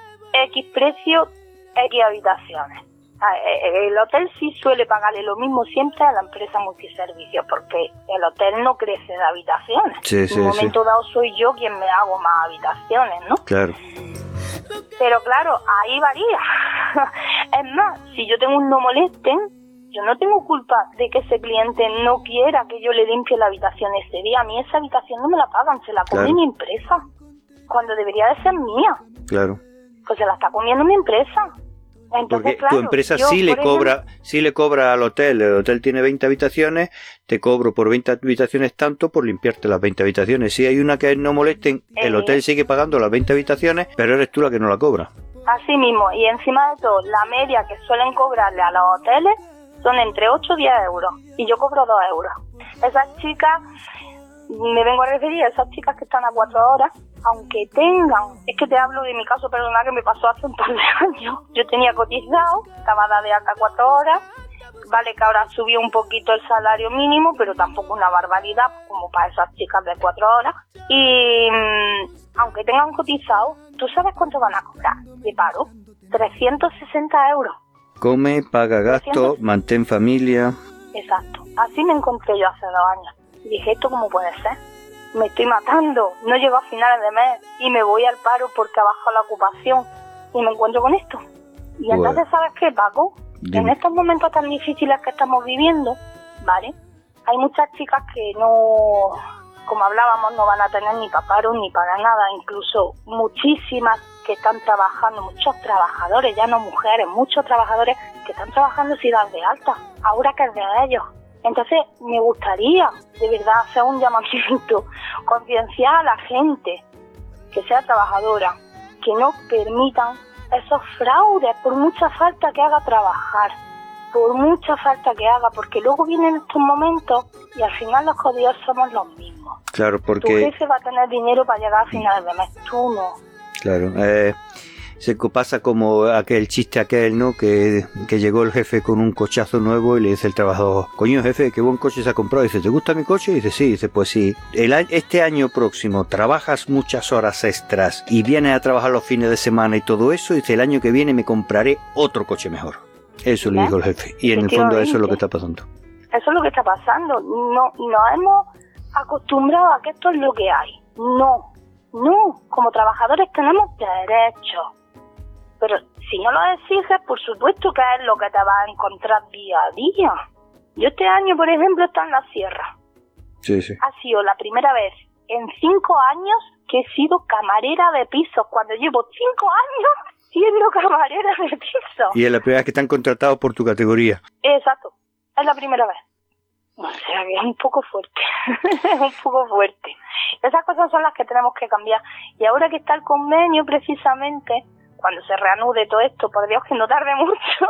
X precio, X habitaciones. El hotel sí suele pagarle lo mismo siempre a la empresa multiservicio, porque el hotel no crece de habitaciones. Sí, en un momento dado soy yo quien me hago más habitaciones, ¿no? Claro. Pero claro, ahí varía. Es más, si yo tengo un no molesten, yo no tengo culpa de que ese cliente no quiera que yo le limpie la habitación ese día. A mí esa habitación no me la pagan, se la come mi empresa, cuando debería de ser mía. Claro. Pues se la está comiendo mi empresa. Entonces, porque claro, tu empresa yo, sí le cobra al hotel. El hotel tiene 20 habitaciones, te cobro por 20 habitaciones tanto por limpiarte las 20 habitaciones. Si hay una que no molesten, el hotel sigue pagando las 20 habitaciones, pero eres tú la que no la cobra. Así mismo, y encima de todo, la media que suelen cobrarle a los hoteles son entre 8 y 10 euros, y yo cobro 2 euros. Esas chicas, me vengo a referir a esas chicas que están a 4 horas, aunque tengan, es que te hablo de mi caso personal que me pasó hace un par de años. Yo tenía cotizado, estaba dada de alta 4 horas, vale que ahora subió un poquito el salario mínimo, pero tampoco una barbaridad como para esas chicas de 4 horas. Y aunque tengan cotizado, ¿tú sabes cuánto van a cobrar de paro? 360 euros. Come, paga gasto, mantén familia. Exacto, así me encontré yo hace 2 años. Y dije, ¿esto cómo puede ser? Me estoy matando, no llego a finales de mes y me voy al paro porque ha bajado la ocupación y me encuentro con esto. Y entonces, ¿sabes qué, Paco? En estos momentos tan difíciles que estamos viviendo, ¿vale? Hay muchas chicas que no, como hablábamos, no van a tener ni para paro ni para nada, incluso muchísimas que están trabajando, muchos trabajadores, ya no mujeres, muchos trabajadores que están trabajando sin dar de alta, ahora que es de ellos. Entonces, me gustaría, de verdad, hacer un llamamiento, concienciar a la gente que sea trabajadora, que no permitan esos fraudes, por mucha falta que haga trabajar, por mucha falta que haga, porque luego vienen estos momentos y al final los jodidos somos los mismos. Claro, porque... Tu jefe va a tener dinero para llegar a finales de mes, tú no. Claro, se pasa como aquel chiste aquel, ¿no? Que llegó el jefe con un cochazo nuevo y le dice el trabajador, coño jefe, qué buen coche se ha comprado. Y dice, ¿te gusta mi coche? Y dice, sí. Y dice, pues sí. Este año próximo trabajas muchas horas extras y vienes a trabajar los fines de semana y todo eso. Y dice, el año que viene me compraré otro coche mejor. Eso le dijo el jefe. Y en el fondo eso es lo que está pasando. Eso es lo que está pasando. No, nos hemos acostumbrado a que esto es lo que hay. No. Como trabajadores tenemos derechos. Pero si no lo exiges, por supuesto que es lo que te vas a encontrar día a día. Yo este año, por ejemplo, estoy en la sierra. Sí. Ha sido la primera vez en 5 años que he sido camarera de pisos, cuando llevo 5 años siendo camarera de pisos. Y es la primera vez que están contratados por tu categoría. Exacto, es la primera vez. O sea que es un poco fuerte, es un poco fuerte. Esas cosas son las que tenemos que cambiar. Y ahora que está el convenio, precisamente... cuando se reanude todo esto, por Dios que no tarde mucho,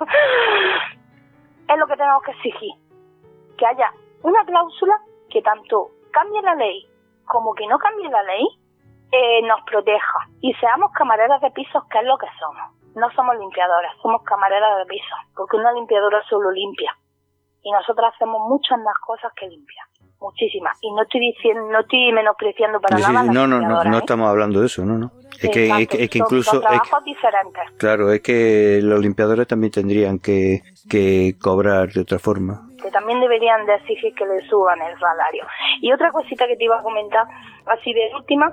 es lo que tenemos que exigir. Que haya una cláusula que tanto cambie la ley como que no cambie la ley, nos proteja. Y seamos camareras de pisos, que es lo que somos. No somos limpiadoras, somos camareras de pisos. Porque una limpiadora solo limpia. Y nosotras hacemos muchas más cosas que limpiar. Muchísimas. Y no estoy menospreciando para nada las limpiadoras, no estamos hablando de eso, no. Es que incluso... Son trabajos diferentes. Claro, es que los limpiadores también tendrían que cobrar de otra forma. Que también deberían de exigir que le suban el salario. Y otra cosita que te iba a comentar, así de última,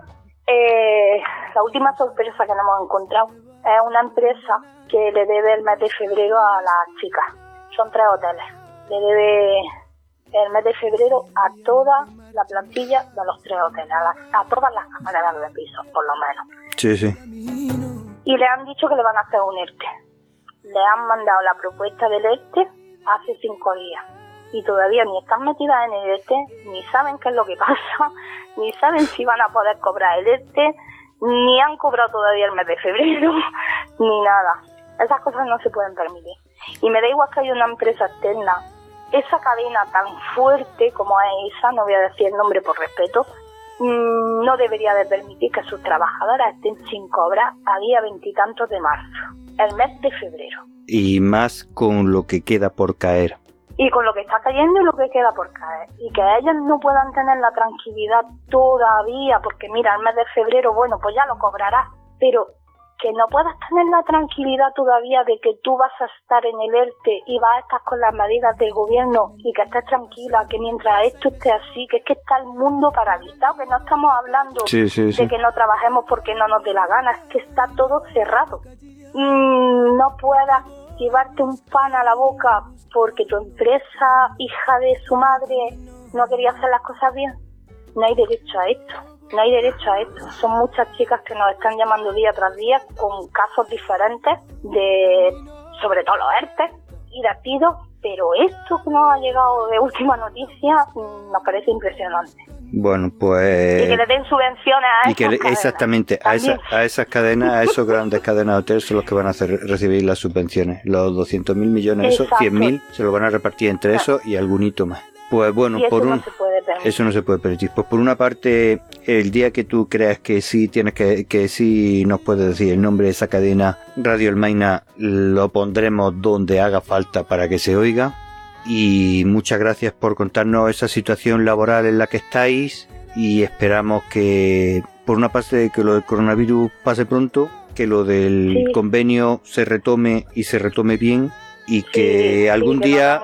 la última sorpresa que nos hemos encontrado es una empresa que le debe el mes de febrero a las chicas. Son 3 hoteles. Le debe el mes de febrero a toda la plantilla de los 3 hoteles, a todas las camareras de piso, por lo menos. Sí. Y le han dicho que le van a hacer un ERTE. Le han mandado la propuesta del ERTE hace 5 días. Y todavía ni están metidas en el ERTE, ni saben qué es lo que pasa, ni saben si van a poder cobrar el ERTE, ni han cobrado todavía el mes de febrero, ni nada. Esas cosas no se pueden permitir. Y me da igual que haya una empresa externa. Esa cadena tan fuerte como es esa, no voy a decir el nombre por respeto, no debería de permitir que sus trabajadoras estén sin cobrar a día 20 y tantos de marzo, el mes de febrero. Y más con lo que queda por caer. Y con lo que está cayendo y lo que queda por caer. Y que ellas no puedan tener la tranquilidad todavía, porque mira, el mes de febrero, bueno, pues ya lo cobrarás, pero que no puedas tener la tranquilidad todavía de que tú vas a estar en el ERTE y vas a estar con las medidas del gobierno y que estés tranquila, que mientras esto esté así, que es que está el mundo paralizado, que no estamos hablando de que no trabajemos porque no nos dé la gana, es que está todo cerrado. No puedas llevarte un pan a la boca porque tu empresa, hija de su madre, no quería hacer las cosas bien. No hay derecho a esto. No hay derecho a esto. Son muchas chicas que nos están llamando día tras día con casos diferentes de, sobre todo los ERTE y despidos, pero esto que nos ha llegado de última noticia nos parece impresionante. Bueno, pues... Y que le den subvenciones a esas cadenas. Exactamente, a esas cadenas, a esos grandes cadenas de hoteles son los que van a recibir las subvenciones. Los 200.000 millones, esos 100.000 se los van a repartir entre eso y algunito más. Pues bueno, eso no se puede permitir. Pues por una parte, el día que tú creas que sí tienes que sí nos puedes decir el nombre de esa cadena, Radio El Maina, lo pondremos donde haga falta para que se oiga. Y muchas gracias por contarnos esa situación laboral en la que estáis y esperamos que, por una parte, que lo del coronavirus pase pronto, que lo del convenio se retome y se retome bien. Y que algún día,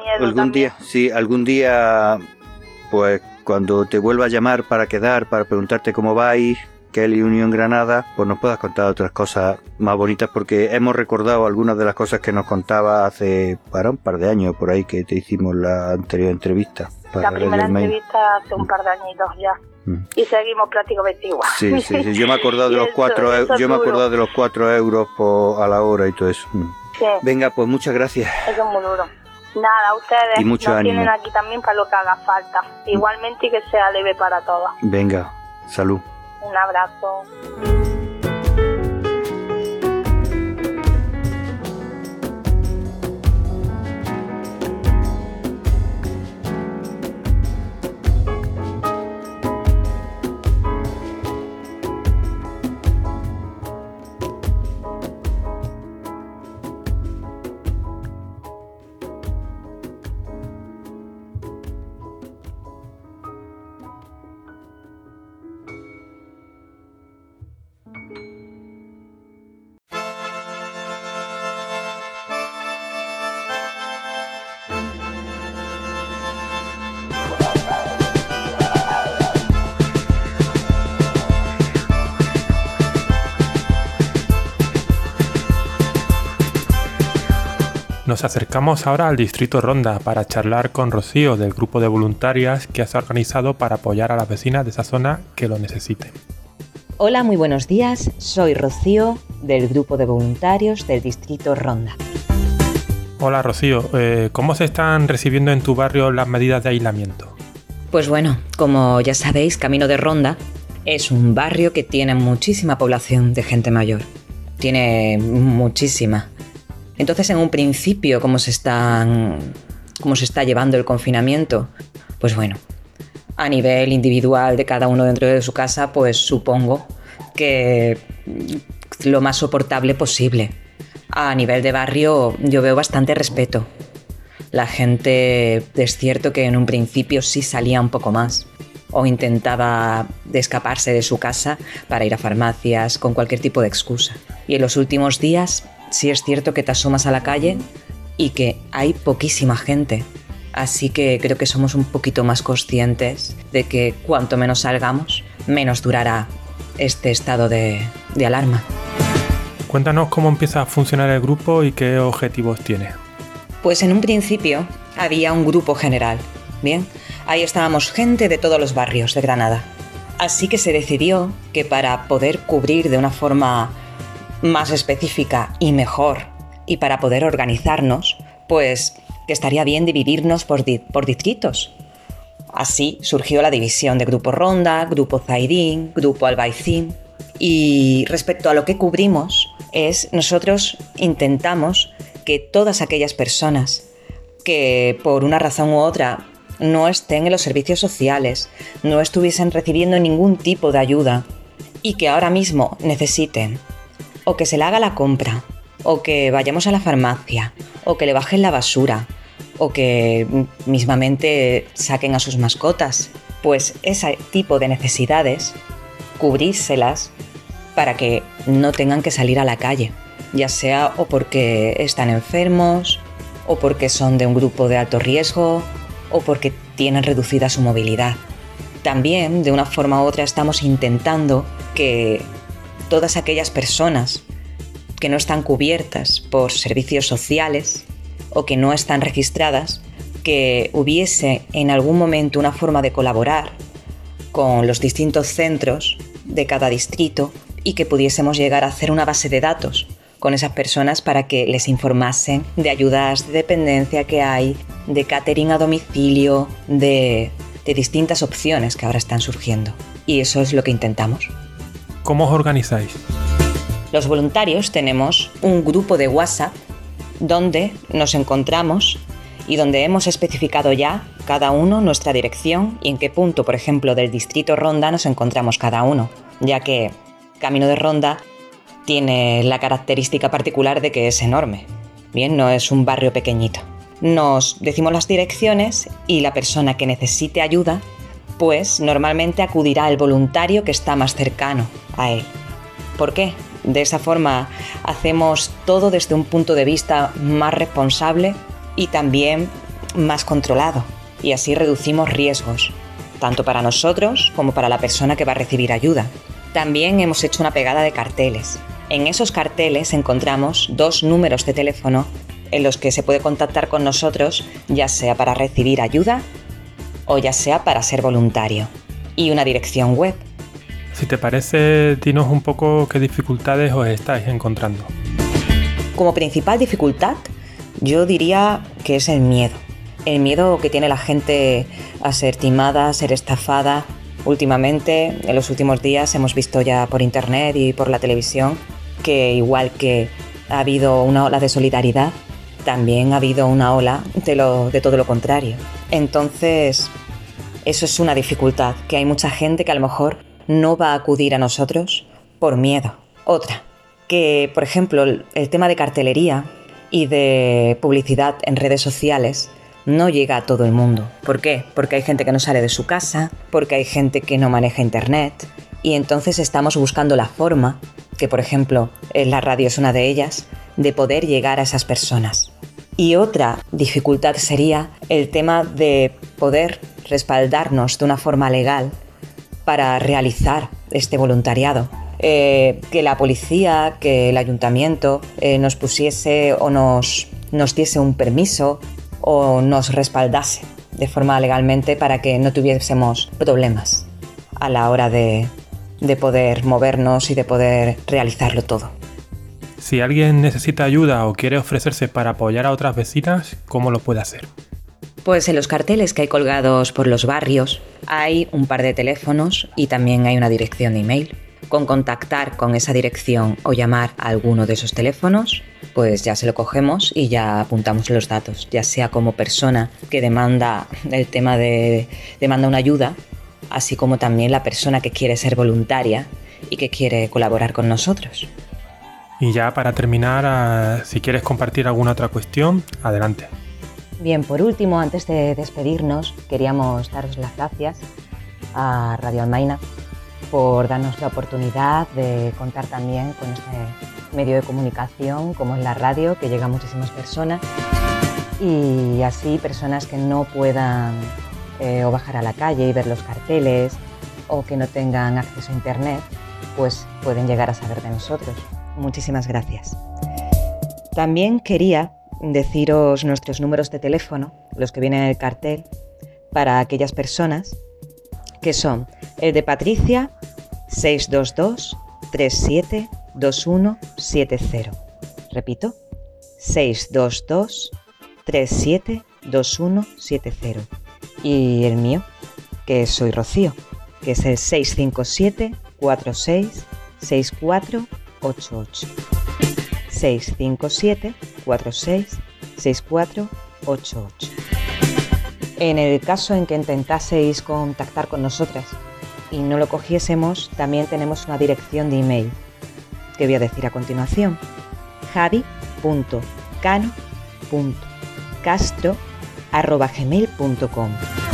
pues cuando te vuelva a llamar para quedar, para preguntarte cómo vais, Kelly Unión Granada, pues nos puedas contar otras cosas más bonitas, porque hemos recordado algunas de las cosas que nos contaba hace un par de años por ahí que te hicimos la anterior entrevista. La primera entrevista hace un par de añitos ya. Y seguimos prácticamente igual. Sí. Yo me he acordado de los 4 euros a la hora y todo eso. Sí. Venga, pues muchas gracias. Eso es muy duro. Nada, ustedes y mucho nos ánimo. tienen aquí también para lo que haga falta. Igualmente y que sea leve para todas. Venga, salud. Un abrazo. Nos acercamos ahora al distrito Ronda para charlar con Rocío del grupo de voluntarias que se ha organizado para apoyar a las vecinas de esa zona que lo necesiten. Hola, muy buenos días. Soy Rocío del grupo de voluntarios del distrito Ronda. Hola Rocío, ¿cómo se están recibiendo en tu barrio las medidas de aislamiento? Pues bueno, como ya sabéis, Camino de Ronda es un barrio que tiene muchísima población de gente mayor. Tiene muchísima. Entonces, en un principio, ¿cómo se está llevando el confinamiento? Pues bueno, a nivel individual de cada uno dentro de su casa, pues supongo que lo más soportable posible. A nivel de barrio yo veo bastante respeto. La gente, es cierto que en un principio sí salía un poco más o intentaba escaparse de su casa para ir a farmacias con cualquier tipo de excusa. Y en los últimos días sí es cierto que te asomas a la calle y que hay poquísima gente. Así que creo que somos un poquito más conscientes de que cuanto menos salgamos, menos durará este estado de alarma. Cuéntanos cómo empieza a funcionar el grupo y qué objetivos tiene. Pues en un principio había un grupo general. Bien, ahí estábamos gente de todos los barrios de Granada. Así que se decidió que para poder cubrir de una forma más específica y mejor, y para poder organizarnos, pues que estaría bien dividirnos por distritos. Así surgió la división de Grupo Ronda, Grupo Zaidín, Grupo Albaicín. Y respecto a lo que cubrimos, nosotros intentamos que todas aquellas personas que por una razón u otra no estén en los servicios sociales, no estuviesen recibiendo ningún tipo de ayuda y que ahora mismo necesiten o que se le haga la compra, o que vayamos a la farmacia, o que le bajen la basura, o que mismamente saquen a sus mascotas, pues ese tipo de necesidades, cubrírselas para que no tengan que salir a la calle, ya sea o porque están enfermos, o porque son de un grupo de alto riesgo, o porque tienen reducida su movilidad. También, de una forma u otra, estamos intentando que todas aquellas personas que no están cubiertas por servicios sociales o que no están registradas, que hubiese en algún momento una forma de colaborar con los distintos centros de cada distrito y que pudiésemos llegar a hacer una base de datos con esas personas para que les informasen de ayudas de dependencia que hay, de catering a domicilio, de distintas opciones que ahora están surgiendo. Y eso es lo que intentamos. ¿Cómo os organizáis? Los voluntarios tenemos un grupo de WhatsApp donde nos encontramos y donde hemos especificado ya cada uno nuestra dirección y en qué punto, por ejemplo, del distrito Ronda nos encontramos cada uno, ya que Camino de Ronda tiene la característica particular de que es enorme. Bien, no es un barrio pequeñito. Nos decimos las direcciones y la persona que necesite ayuda, pues normalmente acudirá al voluntario que está más cercano a él. ¿Por qué? De esa forma hacemos todo desde un punto de vista más responsable y también más controlado. Y así reducimos riesgos, tanto para nosotros como para la persona que va a recibir ayuda. También hemos hecho una pegada de carteles. En esos carteles encontramos 2 números de teléfono en los que se puede contactar con nosotros, ya sea para recibir ayuda o ya sea para ser voluntario. Y una dirección web. Si te parece, dinos un poco qué dificultades os estáis encontrando. Como principal dificultad, yo diría que es el miedo. El miedo que tiene la gente a ser timada, a ser estafada. Últimamente, en los últimos días, hemos visto ya por internet y por la televisión que igual que ha habido una ola de solidaridad, también ha habido una ola de todo lo contrario. Entonces, eso es una dificultad, que hay mucha gente que a lo mejor no va a acudir a nosotros por miedo. Otra, que por ejemplo el tema de cartelería y de publicidad en redes sociales no llega a todo el mundo. ¿Por qué? Porque hay gente que no sale de su casa, porque hay gente que no maneja internet y entonces estamos buscando la forma, que por ejemplo la radio es una de ellas, de poder llegar a esas personas. Y otra dificultad sería el tema de poder respaldarnos de una forma legal para realizar este voluntariado. Que la policía, que el ayuntamiento nos pusiese o nos diese un permiso o nos respaldase de forma legalmente para que no tuviésemos problemas a la hora de poder movernos y de poder realizarlo todo. Si alguien necesita ayuda o quiere ofrecerse para apoyar a otras vecinas, ¿cómo lo puede hacer? Pues en los carteles que hay colgados por los barrios hay un par de teléfonos y también hay una dirección de email. Con contactar con esa dirección o llamar a alguno de esos teléfonos, pues ya se lo cogemos y ya apuntamos los datos, ya sea como persona que demanda el tema demanda una ayuda, así como también la persona que quiere ser voluntaria y que quiere colaborar con nosotros. Y ya para terminar, si quieres compartir alguna otra cuestión, adelante. Bien, por último, antes de despedirnos, queríamos daros las gracias a Radio Almaina por darnos la oportunidad de contar también con este medio de comunicación como es la radio, que llega a muchísimas personas, y así personas que no puedan o bajar a la calle y ver los carteles o que no tengan acceso a internet, pues pueden llegar a saber de nosotros. Muchísimas gracias. También quería deciros nuestros números de teléfono, los que vienen en el cartel, para aquellas personas, que son el de Patricia, 622 37 2170. Repito, 622 37 2170. Y el mío, que soy Rocío, que es el 657 46 6488. 657 46 6488. En el caso en que intentaseis contactar con nosotras y no lo cogiésemos, también tenemos una dirección de email que voy a decir a continuación: javi.cano.castro@gmail.com.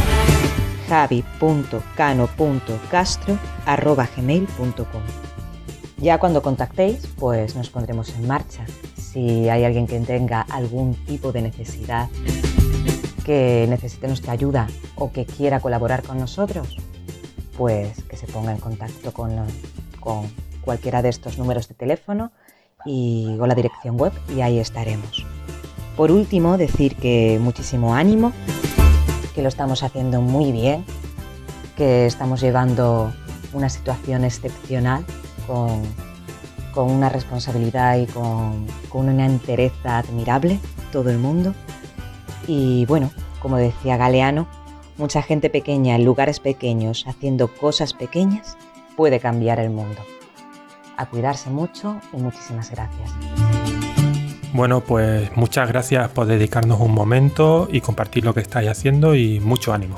javi.cano.castro@gmail.com. Ya cuando contactéis, pues nos pondremos en marcha. Si hay alguien que tenga algún tipo de necesidad, que necesite nuestra ayuda o que quiera colaborar con nosotros, pues que se ponga en contacto con cualquiera de estos números de teléfono y con la dirección web, y ahí estaremos. Por último, decir que muchísimo ánimo, que lo estamos haciendo muy bien, que estamos llevando una situación excepcional con una responsabilidad y con una entereza admirable, todo el mundo. Y bueno, como decía Galeano, mucha gente pequeña en lugares pequeños haciendo cosas pequeñas puede cambiar el mundo. A cuidarse mucho y muchísimas gracias. Bueno, pues muchas gracias por dedicarnos un momento y compartir lo que estáis haciendo, y mucho ánimo.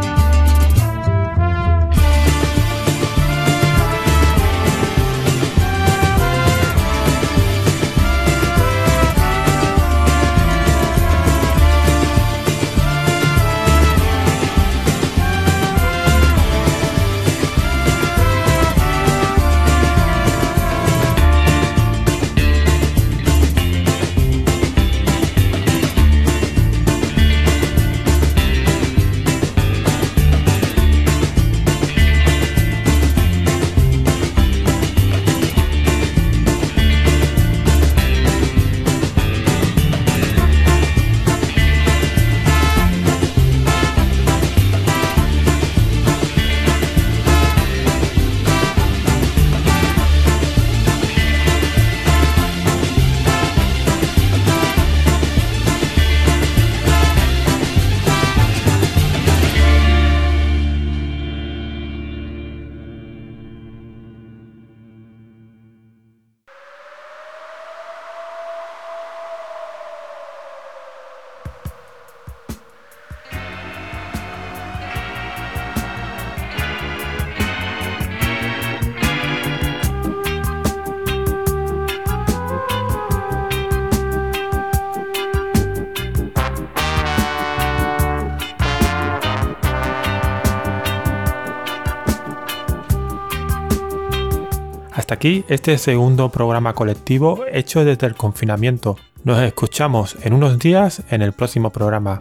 Hasta aquí este segundo programa colectivo hecho desde el confinamiento. Nos escuchamos en unos días en el próximo programa.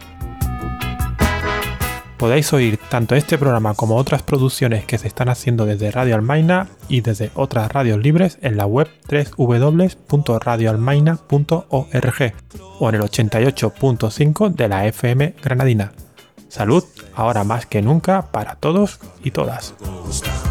Podéis oír tanto este programa como otras producciones que se están haciendo desde Radio Almaina y desde otras radios libres en la web www.radioalmaina.org o en el 88.5 de la FM granadina. Salud, ahora más que nunca, para todos y todas.